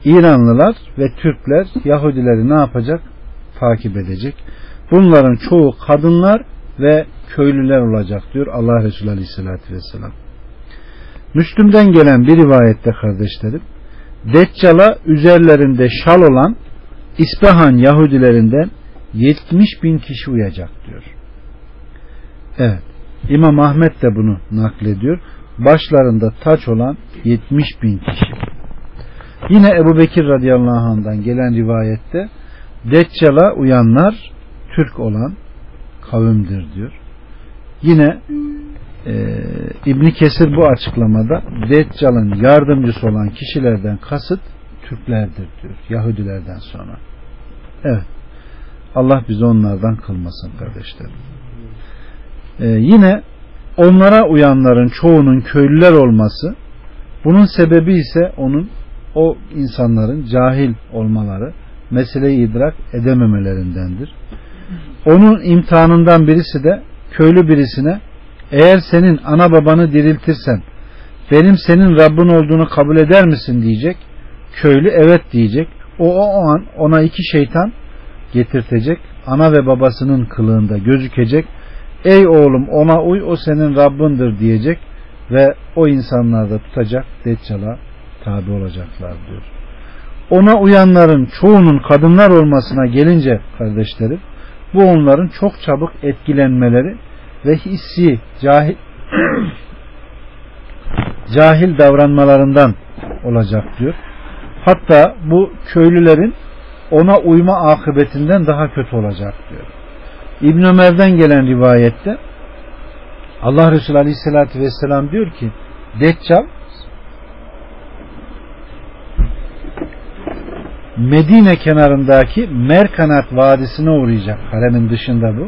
İranlılar ve Türkler Yahudileri ne yapacak? Takip edecek. Bunların çoğu kadınlar ve köylüler olacak diyor Allah Resulü Aleyhisselatü Vesselam. Müslüm'den gelen bir rivayette kardeşlerim, Deccal'a üzerlerinde şal olan İspahan Yahudilerinden 70.000 kişi uyacak diyor. Evet. İmam Ahmet de bunu naklediyor. Başlarında taç olan 70.000 kişi. Yine Ebu Bekir radıyallahu anh'dan gelen rivayette Deccal'a uyanlar Türk olan kavimdir diyor. Yine İbn Kesir bu açıklamada Deccal'ın yardımcısı olan kişilerden kasıt Türklerdir diyor. Yahudilerden sonra. Evet. Allah bizi onlardan kılmasın kardeşlerim. Yine onlara uyanların çoğunun köylüler olması, bunun sebebi ise o insanların cahil olmaları, meseleyi idrak edememelerindendir. Onun imtihanından birisi de köylü birisine eğer senin ana babanı diriltirsem benim senin Rabbin olduğunu kabul eder misin diyecek. Köylü evet diyecek. O an ona iki şeytan getirtecek. Ana ve babasının kılığında gözükecek. Ey oğlum ona uy, o senin Rabbindir diyecek ve o insanlar da tutacak, Deccal'a tabi olacaklar diyor. Ona uyanların çoğunun kadınlar olmasına gelince kardeşlerim, bu onların çok çabuk etkilenmeleri ve hissi cahil davranmalarından olacak diyor. Hatta bu köylülerin ona uyma akıbetinden daha kötü olacak diyor. İbn Ömer'den gelen rivayette Allah Resulü Aleyhisselatü Vesselam diyor ki Deccal Medine kenarındaki Merkanat Vadisi'ne uğrayacak. Haremin dışında bu.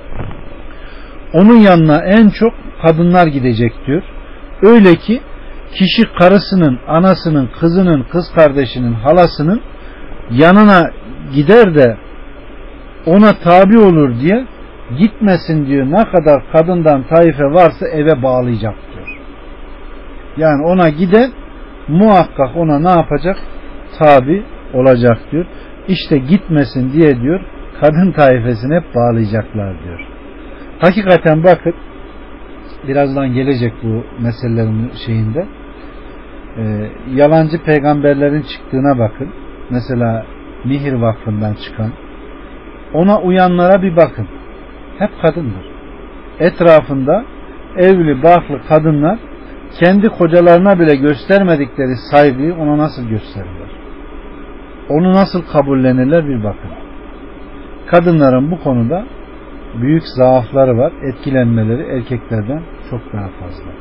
Onun yanına en çok kadınlar gidecek diyor. Öyle ki kişi karısının, anasının, kızının, kız kardeşinin, halasının yanına gider de ona tabi olur diye gitmesin diyor. Ne kadar kadından taife varsa eve bağlayacak diyor. Yani ona giden muhakkak ona ne yapacak? Tabi olacak diyor. İşte gitmesin diye diyor kadın taifesini hep bağlayacaklar diyor. Hakikaten bakın birazdan gelecek bu meselelerin şeyinde yalancı peygamberlerin çıktığına bakın. Mesela Mihir Vakfı'ndan çıkan ona uyanlara bir bakın. Hep kadındır. Etrafında evli barklı kadınlar kendi kocalarına bile göstermedikleri saygıyı ona nasıl gösterirler? Onu nasıl kabullenirler bir bakın. Kadınların bu konuda büyük zaafları var. Etkilenmeleri erkeklerden çok daha fazla.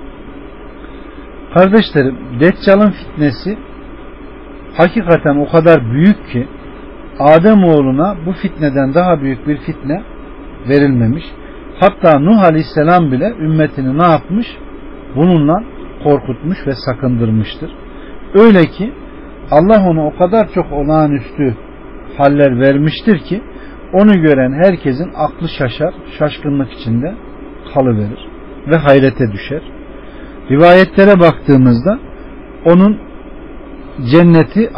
Kardeşlerim, Deccal'ın fitnesi hakikaten o kadar büyük ki Ademoğluna bu fitneden daha büyük bir fitne verilmemiş. Hatta Nuh Aleyhisselam bile ümmetini ne yapmış? Bununla korkutmuş ve sakındırmıştır. Öyle ki Allah ona o kadar çok olağanüstü haller vermiştir ki onu gören herkesin aklı şaşar, şaşkınlık içinde kalıverir ve hayrete düşer. Rivayetlere baktığımızda onun cenneti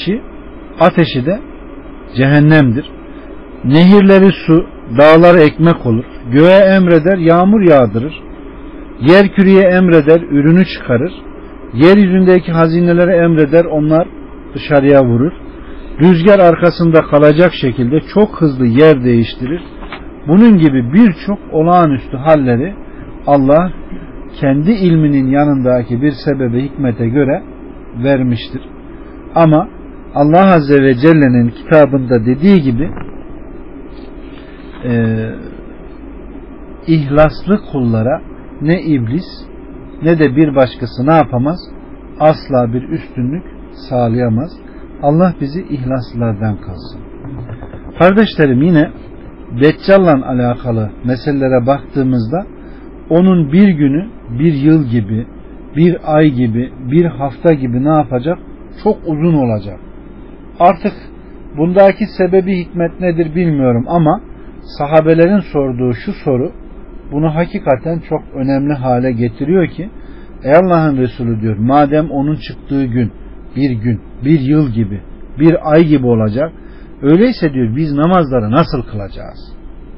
ateşi de cehennemdir. Nehirleri su, dağları ekmek olur. Göğe emreder, yağmur yağdırır. Yer küreye emreder, ürünü çıkarır. Yeryüzündeki hazinelere emreder, onlar dışarıya vurur. Rüzgar arkasında kalacak şekilde çok hızlı yer değiştirir. Bunun gibi birçok olağanüstü halleri Allah kendi ilminin yanındaki bir sebebe hikmete göre vermiştir. Ama Allah Azze ve Celle'nin kitabında dediği gibi ihlaslı kullara ne iblis ne de bir başkası ne yapamaz? Asla bir üstünlük sağlayamaz. Allah bizi ihlaslılardan kılsın. Kardeşlerim, yine Deccal'la alakalı meselelere baktığımızda onun bir günü bir yıl gibi, bir ay gibi, bir hafta gibi ne yapacak? Çok uzun olacak. Artık bundaki sebebi hikmet nedir bilmiyorum ama sahabelerin sorduğu şu soru bunu hakikaten çok önemli hale getiriyor ki ey Allah'ın Resulü diyor, madem onun çıktığı gün bir yıl gibi, bir ay gibi olacak. Öyleyse diyor biz namazları nasıl kılacağız?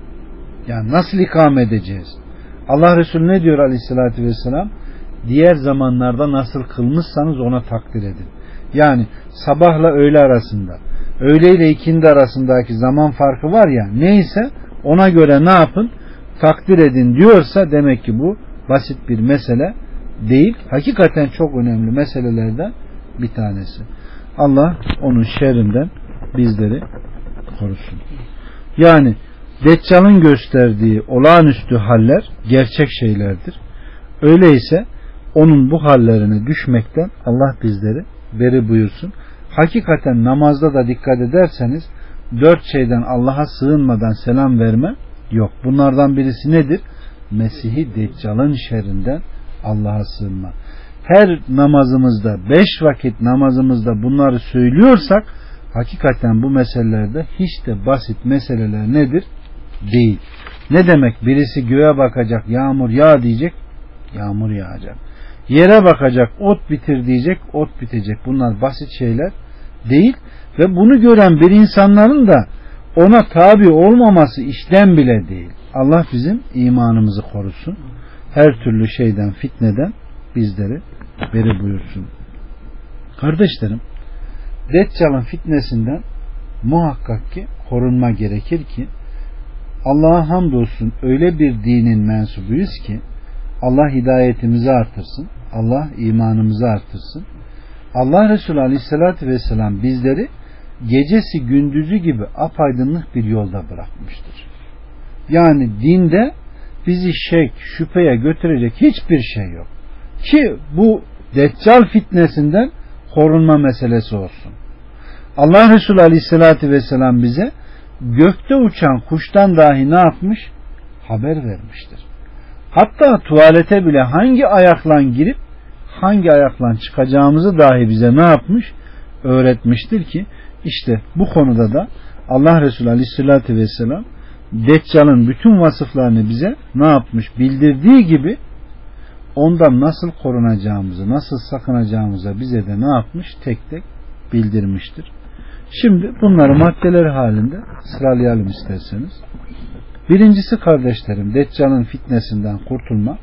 Yani nasıl ikame edeceğiz? Allah Resulü ne diyor aleyhissalatü vesselam? Diğer zamanlarda nasıl kılmışsanız ona takdir edin. Yani sabahla öğle arasında, öğle ile ikindi arasındaki zaman farkı var ya, neyse ona göre ne yapın? Takdir edin diyorsa demek ki bu basit bir mesele değil. Hakikaten çok önemli meselelerden bir tanesi. Allah onun şerrinden bizleri korusun. Yani Deccal'ın gösterdiği olağanüstü haller gerçek şeylerdir. Öyleyse onun bu hallerine düşmekten Allah bizleri beri buyursun. Hakikaten namazda da dikkat ederseniz 4 şeyden Allah'a sığınmadan selam verme yok. Bunlardan birisi nedir? Mesih-i Deccal'ın şerrinden Allah'a sığınma. Her namazımızda, 5 vakit namazımızda bunları söylüyorsak hakikaten bu meselelerde hiç de basit meseleler nedir? Değil. Ne demek? Birisi göğe bakacak, yağmur yağ diyecek, yağmur yağacak. Yere bakacak, ot bitir diyecek, ot bitecek. Bunlar basit şeyler değil ve bunu gören bir insanların da ona tabi olmaması işten bile değil. Allah bizim imanımızı korusun. Her türlü şeyden, fitneden bizleri beri buyursun. Kardeşlerim, Deccal'ın fitnesinden muhakkak ki korunma gerekir ki Allah'a hamdolsun öyle bir dinin mensubuyuz ki Allah hidayetimizi artırsın. Allah imanımızı artırsın. Allah Resulü Aleyhisselatü Vesselam bizleri gecesi gündüzü gibi apaydınlık bir yolda bırakmıştır. Yani dinde bizi şek, şüpheye götürecek hiçbir şey yok. Ki bu Deccal fitnesinden korunma meselesi olsun. Allah Resulü Aleyhisselatü Vesselam bize gökte uçan kuştan dahi ne yapmış? Haber vermiştir. Hatta tuvalete bile hangi ayakla girip hangi ayakla çıkacağımızı dahi bize ne yapmış? Öğretmiştir ki işte bu konuda da Allah Resulü Aleyhisselatü Vesselam Deccal'ın bütün vasıflarını bize ne yapmış? Bildirdiği gibi ondan nasıl korunacağımızı, nasıl sakınacağımızı bize de ne yapmış? Tek tek bildirmiştir. Şimdi bunları maddeler halinde sıralayalım isterseniz. Birincisi kardeşlerim, Deccal'ın fitnesinden kurtulma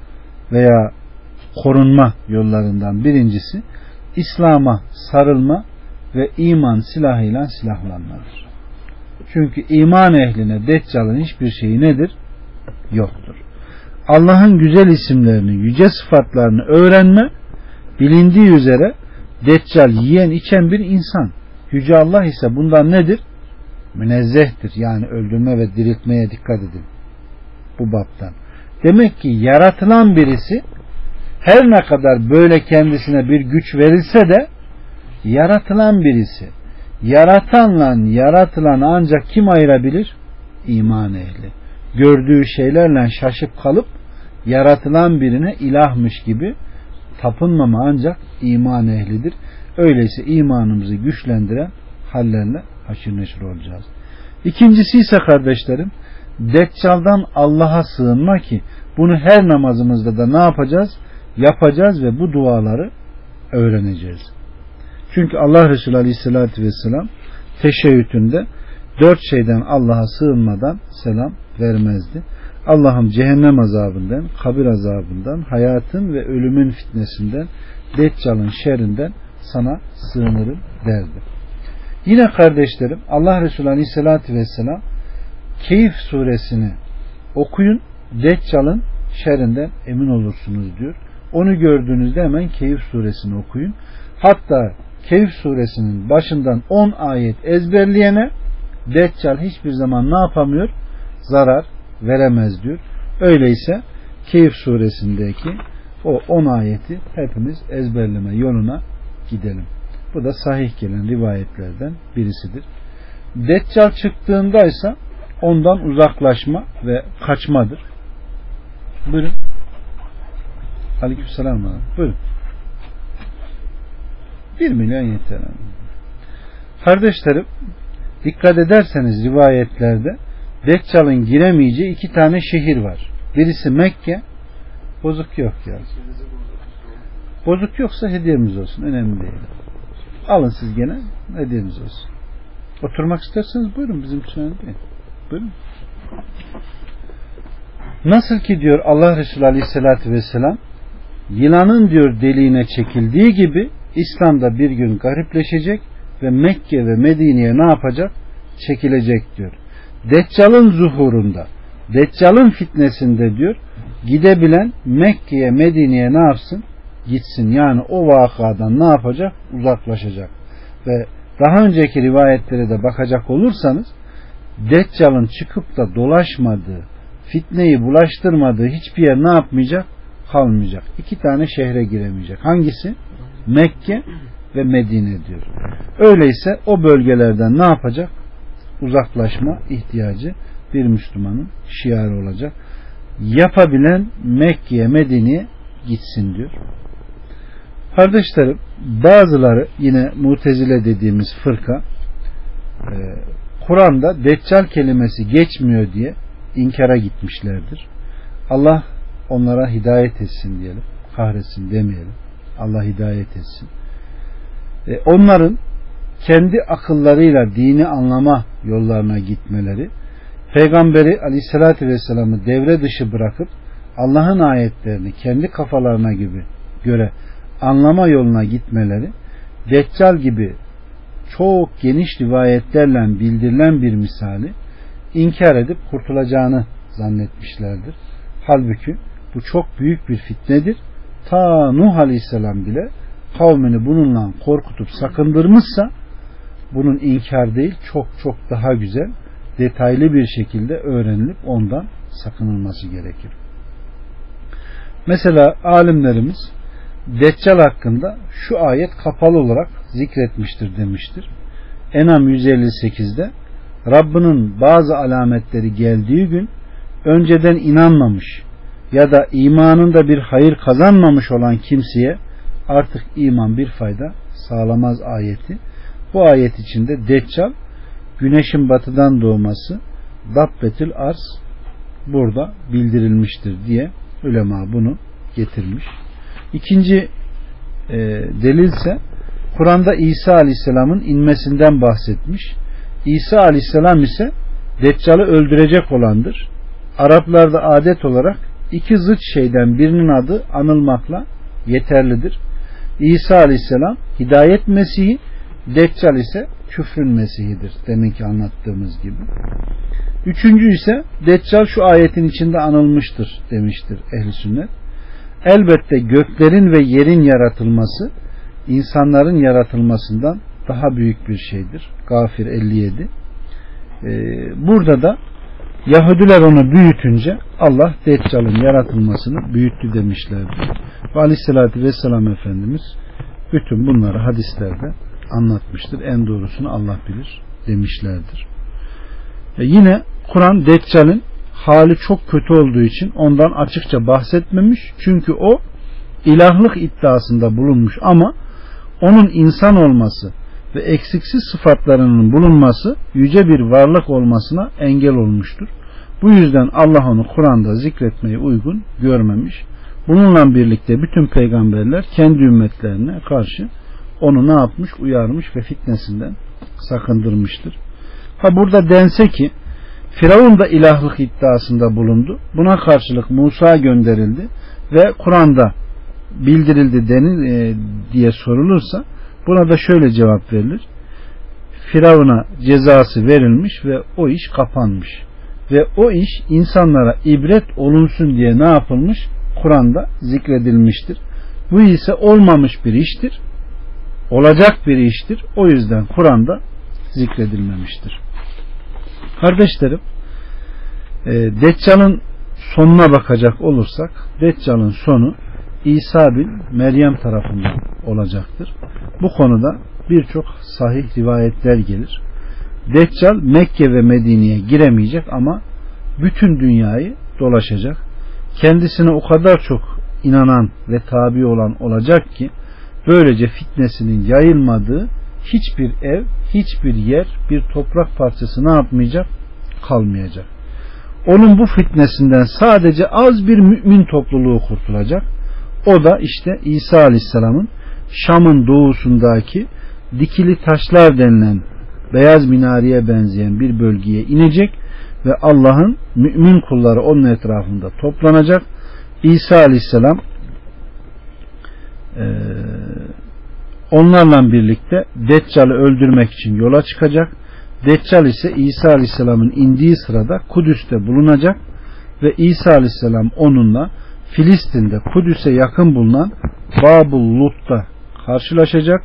veya korunma yollarından birincisi İslam'a sarılma ve iman silahıyla silahlanmadır. Çünkü iman ehline Deccal'ın hiçbir şeyi nedir? Yoktur. Allah'ın güzel isimlerini, yüce sıfatlarını öğrenme, bilindiği üzere Deccal yiyen içen bir insan. Yüce Allah ise bundan nedir? Münezzehtir. Yani öldürme ve diriltmeye dikkat edin. Bu baptan. Demek ki yaratılan birisi her ne kadar böyle kendisine bir güç verilse de yaratılan birisi yaratanla yaratılanı ancak kim ayırabilir? İman ehli. Gördüğü şeylerle şaşıp kalıp yaratılan birine ilahmış gibi tapınmama ancak iman ehlidir. Öyleyse imanımızı güçlendiren hallerle haşır neşir olacağız. İkincisi ise kardeşlerim Deccal'dan Allah'a sığınma ki bunu her namazımızda da ne yapacağız? Yapacağız ve bu duaları öğreneceğiz. Çünkü Allah Resulü Aleyhisselatü Vesselam teşebbütünde 4 şeyden Allah'a sığınmadan selam vermezdi. Allah'ım cehennem azabından, kabir azabından, hayatın ve ölümün fitnesinden, Deccal'ın şerrinden sana sığınırım derdi. Yine kardeşlerim Allah Resulü Aleyhisselatü Vesselam Keyif suresini okuyun, Deccal'ın şerrinden emin olursunuz diyor. Onu gördüğünüzde hemen Keyif suresini okuyun. Hatta Keyif suresinin başından 10 ayet ezberleyene Deccal hiçbir zaman ne yapamıyor? Zarar veremez diyor. Öyleyse Keyif suresindeki o 10 ayeti hepimiz ezberleme yoluna gidelim. Bu da sahih gelen rivayetlerden birisidir. Deccal çıktığındaysa ondan uzaklaşma ve kaçmadır. Buyurun. Aleykümselam. Buyurun. 1 milyon yeter. Kardeşlerim, dikkat ederseniz rivayetlerde Deccal'ın giremeyeceği 2 tane şehir var. Birisi Mekke. Bozuk yok ya. Bozuk yoksa hediyemiz olsun. Önemli değil. Alın siz gene hediyeniz olsun. Oturmak isterseniz buyurun, bizim için önemli değil. Buyurun. Nasıl ki diyor Allah Resulü Aleyhisselatü Vesselam, yılanın diyor deliğine çekildiği gibi İslam'da bir gün garipleşecek ve Mekke ve Medine'ye ne yapacak? Çekilecek diyor. Deccal'ın zuhurunda, Deccal'ın fitnesinde diyor, gidebilen Mekke'ye Medine'ye ne yapsın? Gitsin. Yani o vakadan ne yapacak? Uzaklaşacak. Ve daha önceki rivayetlere de bakacak olursanız Deccal'ın çıkıp da dolaşmadığı, fitneyi bulaştırmadığı hiçbir yer ne yapmayacak? Kalmayacak. 2 tane şehre giremeyecek. Hangisi? Mekke ve Medine diyor. Öyleyse o bölgelerden ne yapacak? Uzaklaşma ihtiyacı bir Müslümanın şiarı olacak. Yapabilen Mekke'ye, Medine'ye gitsin diyor. Kardeşlerim, bazıları yine Mutezile dediğimiz fırka Kur'an'da Deccal kelimesi geçmiyor diye inkara gitmişlerdir. Allah onlara hidayet etsin diyelim. Kahretsin demeyelim. Allah hidayet etsin. Onların kendi akıllarıyla dini anlama yollarına gitmeleri, Peygamberi Aleyhisselatü Vesselam'ı devre dışı bırakıp Allah'ın ayetlerini kendi kafalarına göre anlama yoluna gitmeleri, Deccal gibi çok geniş rivayetlerle bildirilen bir misali inkar edip kurtulacağını zannetmişlerdir. Halbuki bu çok büyük bir fitnedir. Ta Nuh Aleyhisselam bile kavmini bununla korkutup sakındırmışsa bunun inkar değil, çok çok daha güzel, detaylı bir şekilde öğrenilip ondan sakınılması gerekir. Mesela alimlerimiz Deccal hakkında şu ayet kapalı olarak zikretmiştir demiştir. En'am 158'de Rabbinin bazı alametleri geldiği gün önceden inanmamış ya da imanında bir hayır kazanmamış olan kimseye artık iman bir fayda sağlamaz ayeti. Bu ayet içinde Deccal güneşin batıdan doğması Dabbetül Arz burada bildirilmiştir diye ulema bunu getirmiş. İkinci delilse Kur'an'da İsa Aleyhisselam'ın inmesinden bahsetmiş. İsa Aleyhisselam ise Deccal'ı öldürecek olandır. Araplarda adet olarak 2 zıt şeyden birinin adı anılmakla yeterlidir. İsa Aleyhisselam hidayet Mesih'i, Deccal ise küfrün Mesih'idir. Deminki anlattığımız gibi. Üçüncü ise Deccal şu ayetin içinde anılmıştır demiştir ehl-i sünnet. Elbette göklerin ve yerin yaratılması insanların yaratılmasından daha büyük bir şeydir. Gafir 57. Burada da Yahudiler onu büyütünce Allah Deccal'ın yaratılmasını büyüttü demişlerdir. Ve Aleyhisselatü Vesselam Efendimiz bütün bunları hadislerde anlatmıştır. En doğrusunu Allah bilir demişlerdir. Yine Kur'an Deccal'in hali çok kötü olduğu için ondan açıkça bahsetmemiş. Çünkü o ilahlık iddiasında bulunmuş ama onun insan olması ve eksiksiz sıfatlarının bulunması yüce bir varlık olmasına engel olmuştur. Bu yüzden Allah onu Kur'an'da zikretmeyi uygun görmemiş. Bununla birlikte bütün peygamberler kendi ümmetlerine karşı onu ne yapmış? Uyarmış ve fitnesinden sakındırmıştır. Burada dense ki Firavun da ilahlık iddiasında bulundu. Buna karşılık Musa gönderildi ve Kur'an'da bildirildi diye sorulursa buna da şöyle cevap verilir. Firavun'a cezası verilmiş ve o iş kapanmış. Ve o iş insanlara ibret olunsun diye ne yapılmış? Kur'an'da zikredilmiştir. Bu ise olmamış bir iştir. Olacak bir iştir. O yüzden Kur'an'da zikredilmemiştir. Kardeşlerim, Deccal'ın sonuna bakacak olursak Deccal'ın sonu İsa bin Meryem tarafından olacaktır. Bu konuda birçok sahih rivayetler gelir. Deccal Mekke ve Medine'ye giremeyecek ama bütün dünyayı dolaşacak. Kendisine o kadar çok inanan ve tabi olan olacak ki böylece fitnesinin yayılmadığı hiçbir ev, hiçbir yer, bir toprak parçası ne yapmayacak? Kalmayacak. Onun bu fitnesinden sadece az bir mümin topluluğu kurtulacak. O da işte İsa Aleyhisselam'ın Şam'ın doğusundaki dikili taşlar denilen beyaz minareye benzeyen bir bölgeye inecek ve Allah'ın mümin kulları onun etrafında toplanacak. İsa Aleyhisselam onlarla birlikte Deccal'ı öldürmek için yola çıkacak. Deccal ise İsa Aleyhisselam'ın indiği sırada Kudüs'te bulunacak ve İsa Aleyhisselam onunla Filistin'de Kudüs'e yakın bulunan Babul Lut'ta karşılaşacak.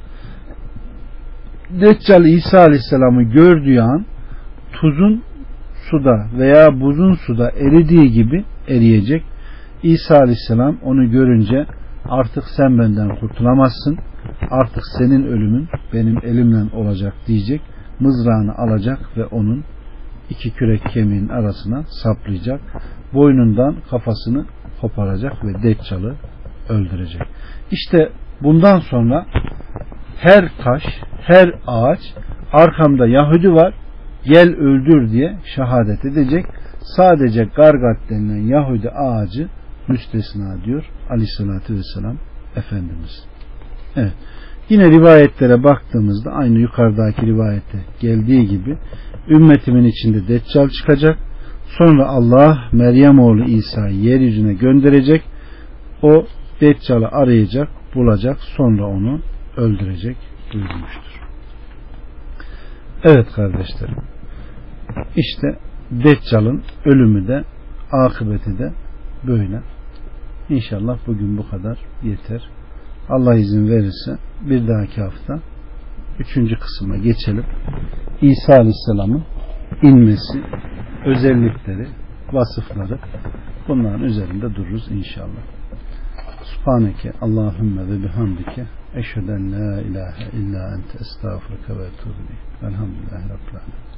Deccal İsa Aleyhisselam'ı gördüğü an tuzun suda veya buzun suda eridiği gibi eriyecek. İsa Aleyhisselam onu görünce artık sen benden kurtulamazsın, artık senin ölümün benim elimle olacak diyecek. Mızrağını alacak ve onun iki kürek kemiğin arasına saplayacak. Boynundan kafasını koparacak ve Deccal'ı öldürecek. İşte bundan sonra her taş, her ağaç arkamda Yahudi var, gel öldür diye şehadet edecek. Sadece Gargat denilen Yahudi ağacı müstesna diyor Aleyhisselatü Vesselam Efendimiz. Evet. Yine rivayetlere baktığımızda aynı yukarıdaki rivayette geldiği gibi ümmetimin içinde Deccal çıkacak. Sonra Allah Meryem oğlu İsa'yı yeryüzüne gönderecek. O Deccal'ı arayacak, bulacak, sonra onu öldürecek buyurmuştur. Evet kardeşlerim. İşte Deccal'ın ölümü de akıbeti de böyle. İnşallah bugün bu kadar yeter. Allah izin verirse bir dahaki hafta 3. kısma geçelim. İsa Aleyhisselam'ın inmesi, özellikleri, vasıfları, bunların üzerinde dururuz inşallah. Subhaneke Allahümme ve bihamdike eşheden la ilahe illa ente estağfurke ve etûbü ileyk. Velhamdülillahi Rabbil âlemin.